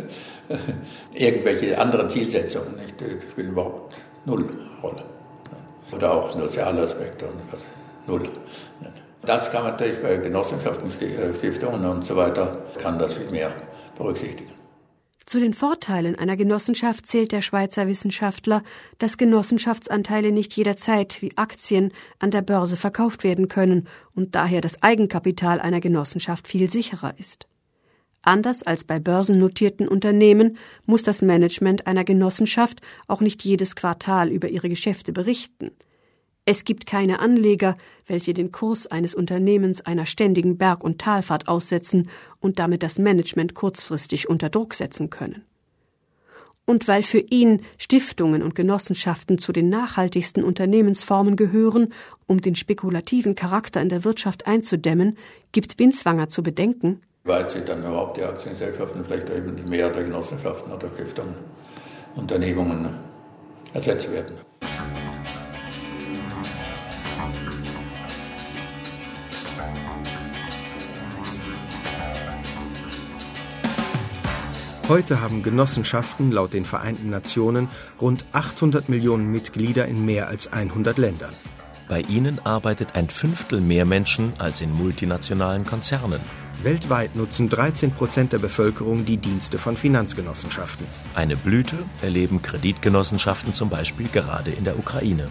S23: Irgendwelche anderen Zielsetzungen nicht, spielen überhaupt null Rolle. Oder auch soziale Aspekte und was, null. Das kann man natürlich bei Genossenschaften, Stiftungen und so weiter, kann das viel mehr berücksichtigen.
S10: Zu den Vorteilen einer Genossenschaft zählt der Schweizer Wissenschaftler, dass Genossenschaftsanteile nicht jederzeit wie Aktien an der Börse verkauft werden können und daher das Eigenkapital einer Genossenschaft viel sicherer ist. Anders als bei börsennotierten Unternehmen muss das Management einer Genossenschaft auch nicht jedes Quartal über ihre Geschäfte berichten. Es gibt keine Anleger, welche den Kurs eines Unternehmens einer ständigen Berg- und Talfahrt aussetzen und damit das Management kurzfristig unter Druck setzen können. Und weil für ihn Stiftungen und Genossenschaften zu den nachhaltigsten Unternehmensformen gehören, um den spekulativen Charakter in der Wirtschaft einzudämmen, gibt Binswanger zu bedenken,
S23: weil sie dann überhaupt die Aktiengesellschaften, vielleicht eben die Mehrheit der Genossenschaften oder Stiftungen, Unternehmungen ersetzt werden.
S7: Heute haben Genossenschaften laut den Vereinten Nationen rund achthundert Millionen Mitglieder in mehr als hundert Ländern.
S8: Bei ihnen arbeitet ein Fünftel mehr Menschen als in multinationalen Konzernen.
S7: Weltweit nutzen dreizehn Prozent der Bevölkerung die Dienste von Finanzgenossenschaften.
S8: Eine Blüte erleben Kreditgenossenschaften zum Beispiel gerade in der Ukraine.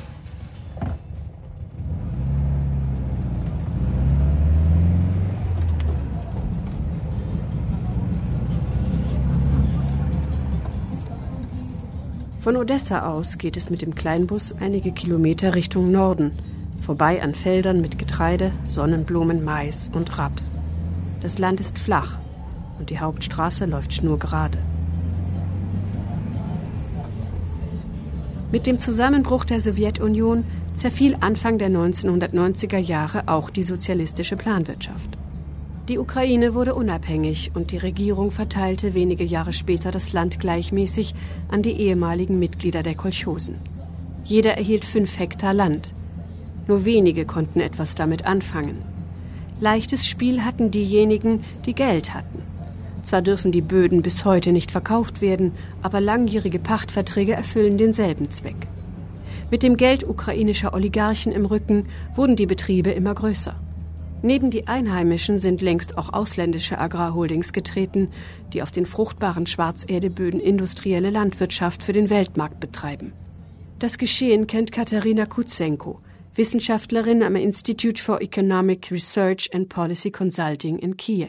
S10: Von Odessa aus geht es mit dem Kleinbus einige Kilometer Richtung Norden, vorbei an Feldern mit Getreide, Sonnenblumen, Mais und Raps. Das Land ist flach und die Hauptstraße läuft schnurgerade. Mit dem Zusammenbruch der Sowjetunion zerfiel Anfang der neunzehnhundertneunziger Jahre auch die sozialistische Planwirtschaft. Die Ukraine wurde unabhängig und die Regierung verteilte wenige Jahre später das Land gleichmäßig an die ehemaligen Mitglieder der Kolchosen. Jeder erhielt fünf Hektar Land. Nur wenige konnten etwas damit anfangen. Leichtes Spiel hatten diejenigen, die Geld hatten. Zwar dürfen die Böden bis heute nicht verkauft werden, aber langjährige Pachtverträge erfüllen denselben Zweck. Mit dem Geld ukrainischer Oligarchen im Rücken wurden die Betriebe immer größer. Neben die Einheimischen sind längst auch ausländische Agrarholdings getreten, die auf den fruchtbaren Schwarzerdeböden industrielle Landwirtschaft für den Weltmarkt betreiben. Das Geschehen kennt Katerina Kutsenko, Wissenschaftlerin am Institute for Economic Research and Policy Consulting in Kiew.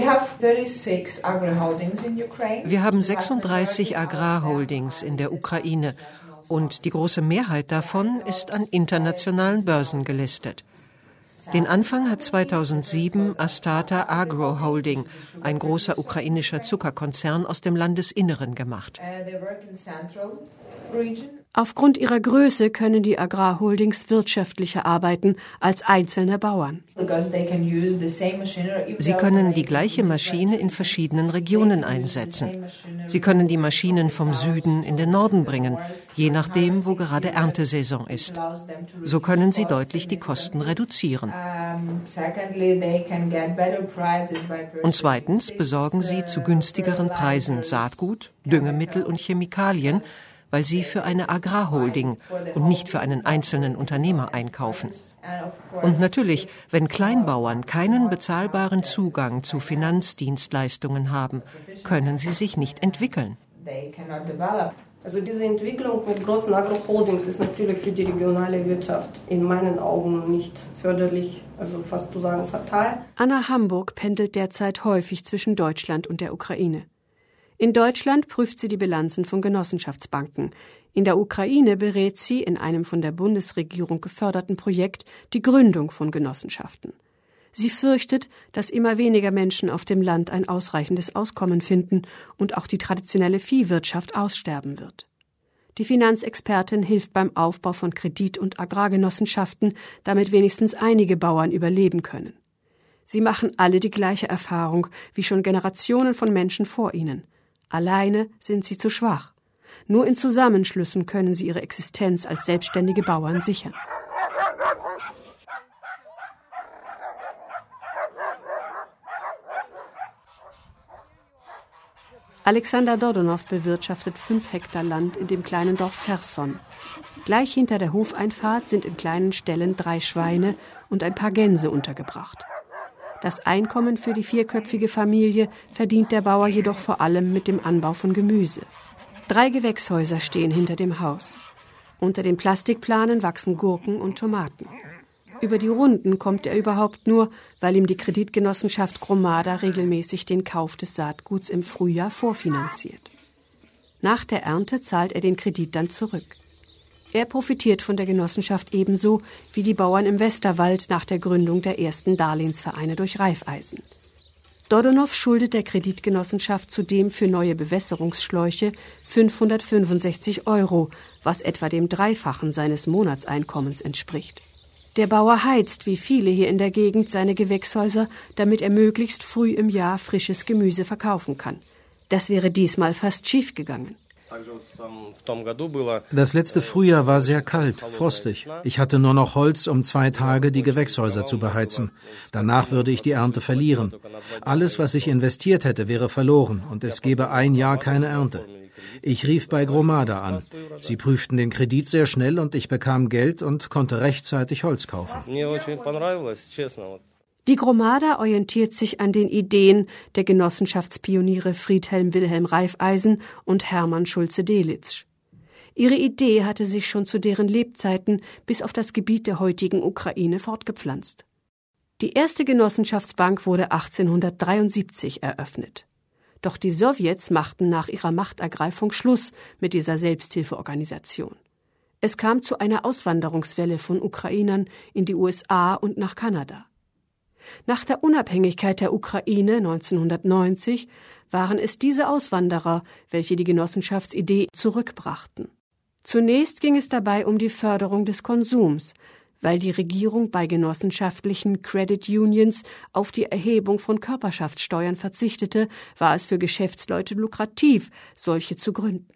S1: Wir haben sechsunddreißig Agrarholdings in der Ukraine und die große Mehrheit davon ist an internationalen Börsen gelistet. Den Anfang hat zweitausendsieben Astata Agro Holding, ein großer ukrainischer Zuckerkonzern aus dem Landesinneren, gemacht.
S10: Aufgrund ihrer Größe können die Agrarholdings wirtschaftlicher arbeiten als einzelne Bauern.
S1: Sie können die gleiche Maschine in verschiedenen Regionen einsetzen. Sie können die Maschinen vom Süden in den Norden bringen, je nachdem, wo gerade Erntesaison ist. So können sie deutlich die Kosten reduzieren. Und zweitens besorgen sie zu günstigeren Preisen Saatgut, Düngemittel und Chemikalien, weil sie für eine Agrarholding und nicht für einen einzelnen Unternehmer einkaufen. Und natürlich, wenn Kleinbauern keinen bezahlbaren Zugang zu Finanzdienstleistungen haben, können sie sich nicht entwickeln.
S2: Also diese Entwicklung mit großen Agroholdings ist natürlich für die regionale Wirtschaft in meinen Augen nicht förderlich, also fast zu sagen fatal.
S10: Anna Hamburg pendelt derzeit häufig zwischen Deutschland und der Ukraine. In Deutschland prüft sie die Bilanzen von Genossenschaftsbanken. In der Ukraine berät sie in einem von der Bundesregierung geförderten Projekt die Gründung von Genossenschaften. Sie fürchtet, dass immer weniger Menschen auf dem Land ein ausreichendes Auskommen finden und auch die traditionelle Viehwirtschaft aussterben wird. Die Finanzexpertin hilft beim Aufbau von Kredit- und Agrargenossenschaften, damit wenigstens einige Bauern überleben können. Sie machen alle die gleiche Erfahrung wie schon Generationen von Menschen vor ihnen. Alleine sind sie zu schwach. Nur in Zusammenschlüssen können sie ihre Existenz als selbstständige Bauern sichern. Alexander Dodonow bewirtschaftet fünf Hektar Land in dem kleinen Dorf Cherson. Gleich hinter der Hofeinfahrt sind in kleinen Ställen drei Schweine und ein paar Gänse untergebracht. Das Einkommen für die vierköpfige Familie verdient der Bauer jedoch vor allem mit dem Anbau von Gemüse. Drei Gewächshäuser stehen hinter dem Haus. Unter den Plastikplanen wachsen Gurken und Tomaten. Über die Runden kommt er überhaupt nur, weil ihm die Kreditgenossenschaft Gromada regelmäßig den Kauf des Saatguts im Frühjahr vorfinanziert. Nach der Ernte zahlt er den Kredit dann zurück. Er profitiert von der Genossenschaft ebenso wie die Bauern im Westerwald nach der Gründung der ersten Darlehensvereine durch Raiffeisen. Dodonow schuldet der Kreditgenossenschaft zudem für neue Bewässerungsschläuche fünfhundertfünfundsechzig Euro, was etwa dem Dreifachen seines Monatseinkommens entspricht. Der Bauer heizt, wie viele hier in der Gegend, seine Gewächshäuser, damit er möglichst früh im Jahr frisches Gemüse verkaufen kann. Das wäre diesmal fast schiefgegangen.
S9: Das letzte Frühjahr war sehr kalt, frostig. Ich hatte nur noch Holz, um zwei Tage die Gewächshäuser zu beheizen. Danach würde ich die Ernte verlieren. Alles, was ich investiert hätte, wäre verloren und es gäbe ein Jahr keine Ernte. Ich rief bei Gromada an. Sie prüften den Kredit sehr schnell und ich bekam Geld und konnte rechtzeitig Holz kaufen.
S10: Die Gromada orientiert sich an den Ideen der Genossenschaftspioniere Friedhelm Wilhelm Raiffeisen und Hermann Schulze-Delitzsch. Ihre Idee hatte sich schon zu deren Lebzeiten bis auf das Gebiet der heutigen Ukraine fortgepflanzt. Die erste Genossenschaftsbank wurde achtzehnhundertdreiundsiebzig eröffnet. Doch die Sowjets machten nach ihrer Machtergreifung Schluss mit dieser Selbsthilfeorganisation. Es kam zu einer Auswanderungswelle von Ukrainern in die U S A und nach Kanada. Nach der Unabhängigkeit der Ukraine neunzehnhundertneunzig waren es diese Auswanderer, welche die Genossenschaftsidee zurückbrachten. Zunächst ging es dabei um die Förderung des Konsums. Weil die Regierung bei genossenschaftlichen Credit Unions auf die Erhebung von Körperschaftssteuern verzichtete, war es für Geschäftsleute lukrativ, solche zu gründen.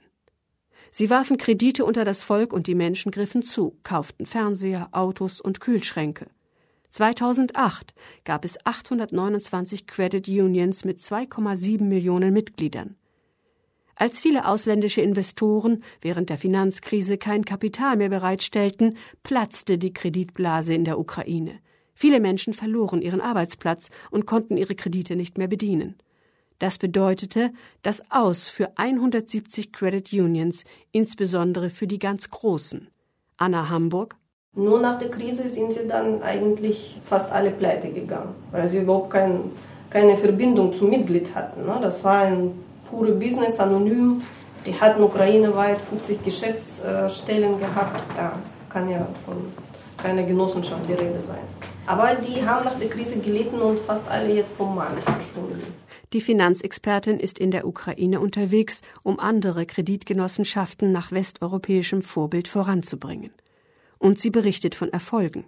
S10: Sie warfen Kredite unter das Volk und die Menschen griffen zu, kauften Fernseher, Autos und Kühlschränke. zweitausendacht gab es achthundertneunundzwanzig Credit Unions mit zwei Komma sieben Millionen Mitgliedern. Als viele ausländische Investoren während der Finanzkrise kein Kapital mehr bereitstellten, platzte die Kreditblase in der Ukraine. Viele Menschen verloren ihren Arbeitsplatz und konnten ihre Kredite nicht mehr bedienen. Das bedeutete das Aus für hundertsiebzig Credit Unions, insbesondere für die ganz Großen. Anna Hamburg.
S2: Nur nach der Krise sind sie dann eigentlich fast alle pleite gegangen, weil sie überhaupt kein, keine Verbindung zum Mitglied hatten. Ne? Das war ein pure Business, anonym. Die hatten ukraineweit fünfzig Geschäftsstellen gehabt. Da kann ja von keiner Genossenschaft die Rede sein. Aber die haben nach der Krise gelitten und fast alle jetzt vom Markt verschwunden.
S10: Die Finanzexpertin ist in der Ukraine unterwegs, um andere Kreditgenossenschaften nach westeuropäischem Vorbild voranzubringen. Und sie berichtet von Erfolgen.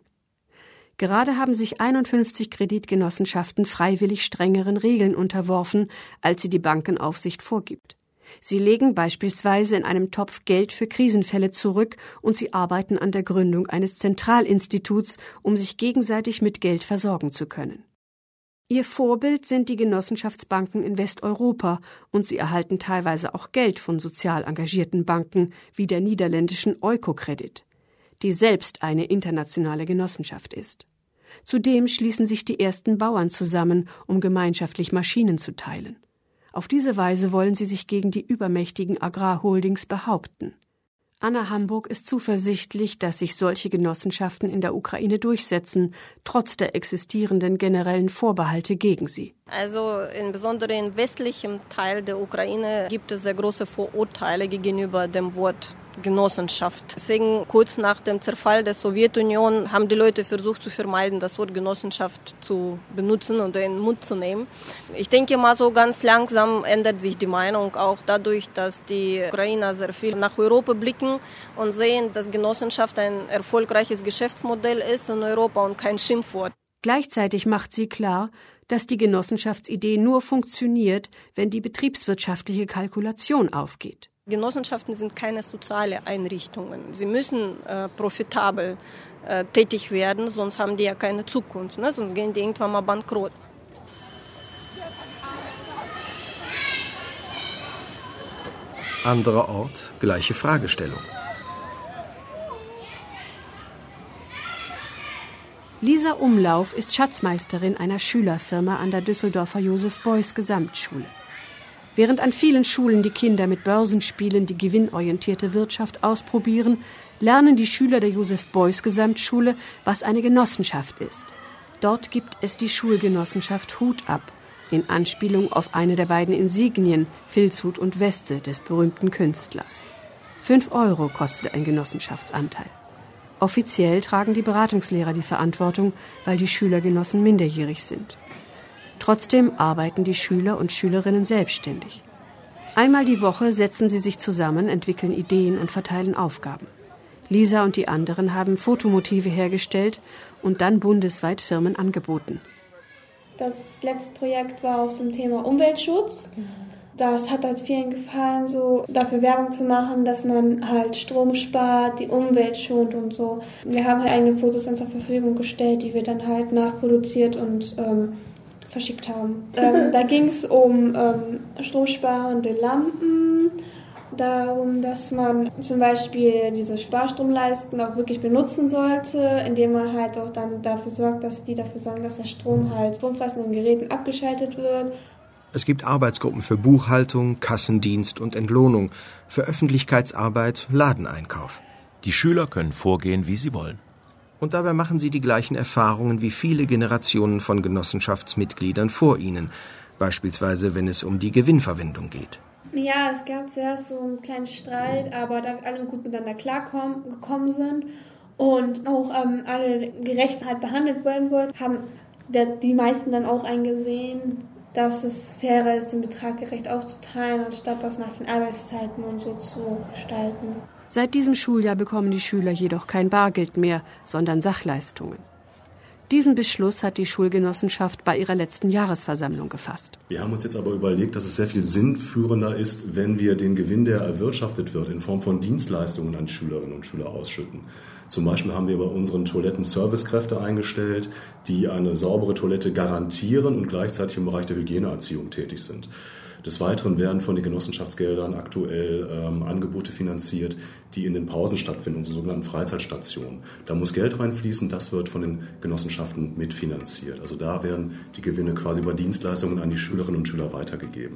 S10: Gerade haben sich einundfünfzig Kreditgenossenschaften freiwillig strengeren Regeln unterworfen, als sie die Bankenaufsicht vorgibt. Sie legen beispielsweise in einem Topf Geld für Krisenfälle zurück und sie arbeiten an der Gründung eines Zentralinstituts, um sich gegenseitig mit Geld versorgen zu können. Ihr Vorbild sind die Genossenschaftsbanken in Westeuropa und sie erhalten teilweise auch Geld von sozial engagierten Banken wie der niederländischen Oikocredit, die selbst eine internationale Genossenschaft ist. Zudem schließen sich die ersten Bauern zusammen, um gemeinschaftlich Maschinen zu teilen. Auf diese Weise wollen sie sich gegen die übermächtigen Agrarholdings behaupten. Anna Hamburg ist zuversichtlich, dass sich solche Genossenschaften in der Ukraine durchsetzen, trotz der existierenden generellen Vorbehalte gegen sie.
S4: Also insbesondere im westlichen Teil der Ukraine gibt es sehr große Vorurteile gegenüber dem Wort Genossenschaft. Deswegen kurz nach dem Zerfall der Sowjetunion haben die Leute versucht zu vermeiden, das Wort Genossenschaft zu benutzen oder in den Mund zu nehmen. Ich denke mal, so ganz langsam ändert sich die Meinung auch dadurch, dass die Ukrainer sehr viel nach Europa blicken und sehen, dass Genossenschaft ein erfolgreiches Geschäftsmodell ist in Europa und kein Schimpfwort.
S10: Gleichzeitig macht sie klar, dass die Genossenschaftsidee nur funktioniert, wenn die betriebswirtschaftliche Kalkulation aufgeht.
S4: Genossenschaften sind keine soziale Einrichtungen. Sie müssen äh, profitabel äh, tätig werden, sonst haben die ja keine Zukunft, ne? Sonst gehen die irgendwann mal bankrott.
S7: Anderer Ort, gleiche Fragestellung.
S10: Lisa Umlauf ist Schatzmeisterin einer Schülerfirma an der Düsseldorfer Josef-Beuys Gesamtschule. Während an vielen Schulen die Kinder mit Börsenspielen die gewinnorientierte Wirtschaft ausprobieren, lernen die Schüler der Josef-Beuys Gesamtschule, was eine Genossenschaft ist. Dort gibt es die Schulgenossenschaft Hut ab, in Anspielung auf eine der beiden Insignien, Filzhut und Weste, des berühmten Künstlers. Fünf Euro kostet ein Genossenschaftsanteil. Offiziell tragen die Beratungslehrer die Verantwortung, weil die Schülergenossen minderjährig sind. Trotzdem arbeiten die Schüler und Schülerinnen selbstständig. Einmal die Woche setzen sie sich zusammen, entwickeln Ideen und verteilen Aufgaben. Lisa und die anderen haben Fotomotive hergestellt und dann bundesweit Firmen angeboten.
S13: Das letzte Projekt war auch zum Thema Umweltschutz. Das hat halt vielen gefallen, so dafür Werbung zu machen, dass man halt Strom spart, die Umwelt schont und so. Wir haben halt eigene Fotos dann zur Verfügung gestellt, die wir dann halt nachproduziert und ähm, verschickt haben. Ähm, da ging es um ähm, stromsparende Lampen, darum, dass man zum Beispiel diese Sparstromleisten auch wirklich benutzen sollte, indem man halt auch dann dafür sorgt, dass die dafür sorgen, dass der Strom halt stromfressenden Geräten abgeschaltet wird.
S7: Es gibt Arbeitsgruppen für Buchhaltung, Kassendienst und Entlohnung, für Öffentlichkeitsarbeit, Ladeneinkauf.
S8: Die Schüler können vorgehen, wie sie wollen.
S7: Und dabei machen sie die gleichen Erfahrungen wie viele Generationen von Genossenschaftsmitgliedern vor ihnen, beispielsweise wenn es um die Gewinnverwendung geht.
S13: Ja, es gab zuerst so einen kleinen Streit, aber da wir alle gut miteinander klargekommen sind und auch ähm, alle gerecht halt behandelt werden wollten, haben der, die meisten dann auch eingesehen, dass es fairer ist, den Betrag gerecht aufzuteilen, anstatt das nach den Arbeitszeiten und so zu gestalten.
S10: Seit diesem Schuljahr bekommen die Schüler jedoch kein Bargeld mehr, sondern Sachleistungen. Diesen Beschluss hat die Schulgenossenschaft bei ihrer letzten Jahresversammlung gefasst.
S11: Wir haben uns jetzt aber überlegt, dass es sehr viel sinnführender ist, wenn wir den Gewinn, der erwirtschaftet wird, in Form von Dienstleistungen an die Schülerinnen und Schüler ausschütten. Zum Beispiel haben wir bei unseren Toiletten Servicekräfte eingestellt, die eine saubere Toilette garantieren und gleichzeitig im Bereich der Hygieneerziehung tätig sind. Des Weiteren werden von den Genossenschaftsgeldern aktuell ähm, Angebote finanziert, die in den Pausen stattfinden, unsere sogenannten Freizeitstationen. Da muss Geld reinfließen, das wird von den Genossenschaften mitfinanziert. Also da werden die Gewinne quasi über Dienstleistungen an die Schülerinnen und Schüler weitergegeben.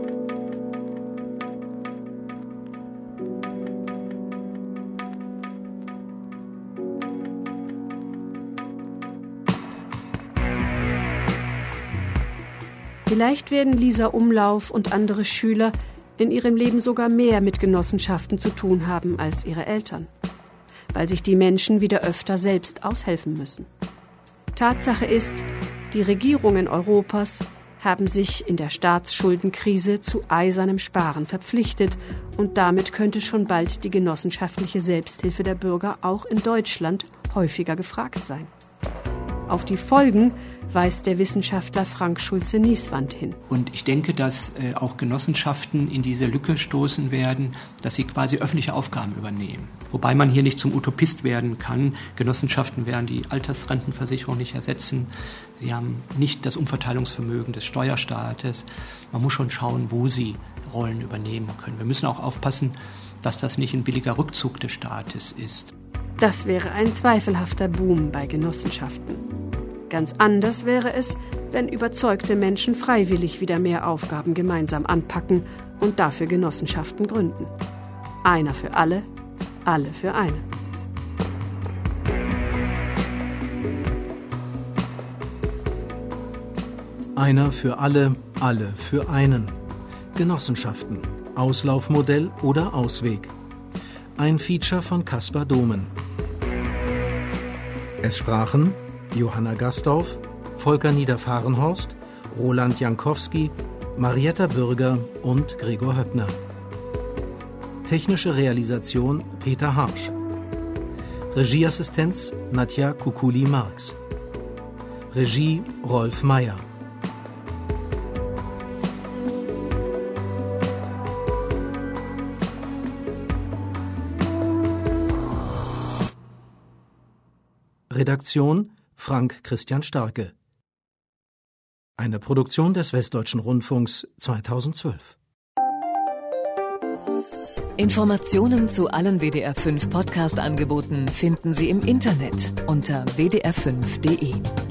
S10: Vielleicht werden Lisa Umlauf und andere Schüler in ihrem Leben sogar mehr mit Genossenschaften zu tun haben als ihre Eltern, weil sich die Menschen wieder öfter selbst aushelfen müssen. Tatsache ist, die Regierungen Europas haben sich in der Staatsschuldenkrise zu eisernem Sparen verpflichtet und damit könnte schon bald die genossenschaftliche Selbsthilfe der Bürger auch in Deutschland häufiger gefragt sein. Auf die Folgen weist der Wissenschaftler Frank Schulze-Nieswand hin.
S19: Und ich denke, dass äh, auch Genossenschaften in diese Lücke stoßen werden, dass sie quasi öffentliche Aufgaben übernehmen. Wobei man hier nicht zum Utopist werden kann. Genossenschaften werden die Altersrentenversicherung nicht ersetzen. Sie haben nicht das Umverteilungsvermögen des Steuerstaates. Man muss schon schauen, wo sie Rollen übernehmen können. Wir müssen auch aufpassen, dass das nicht ein billiger Rückzug des Staates ist.
S10: Das wäre ein zweifelhafter Boom bei Genossenschaften. Ganz anders wäre es, wenn überzeugte Menschen freiwillig wieder mehr Aufgaben gemeinsam anpacken und dafür Genossenschaften gründen. Einer für alle, alle für eine.
S9: Einer für alle, alle für einen. Genossenschaften. Auslaufmodell oder Ausweg. Ein Feature von Kaspar Domen. Es sprachen Johanna Gastorf, Volker Niederfahrenhorst, Roland Jankowski, Marietta Bürger und Gregor Höppner. Technische Realisation Peter Harsch. Regieassistenz Nadja Kukuli-Marx. Regie Rolf Meyer. Redaktion Frank Christian Starke. Eine Produktion des Westdeutschen Rundfunks zweitausendzwölf.
S14: Informationen zu allen W D R fünf Podcast-Angeboten finden Sie im Internet unter w d r fünf punkt d e.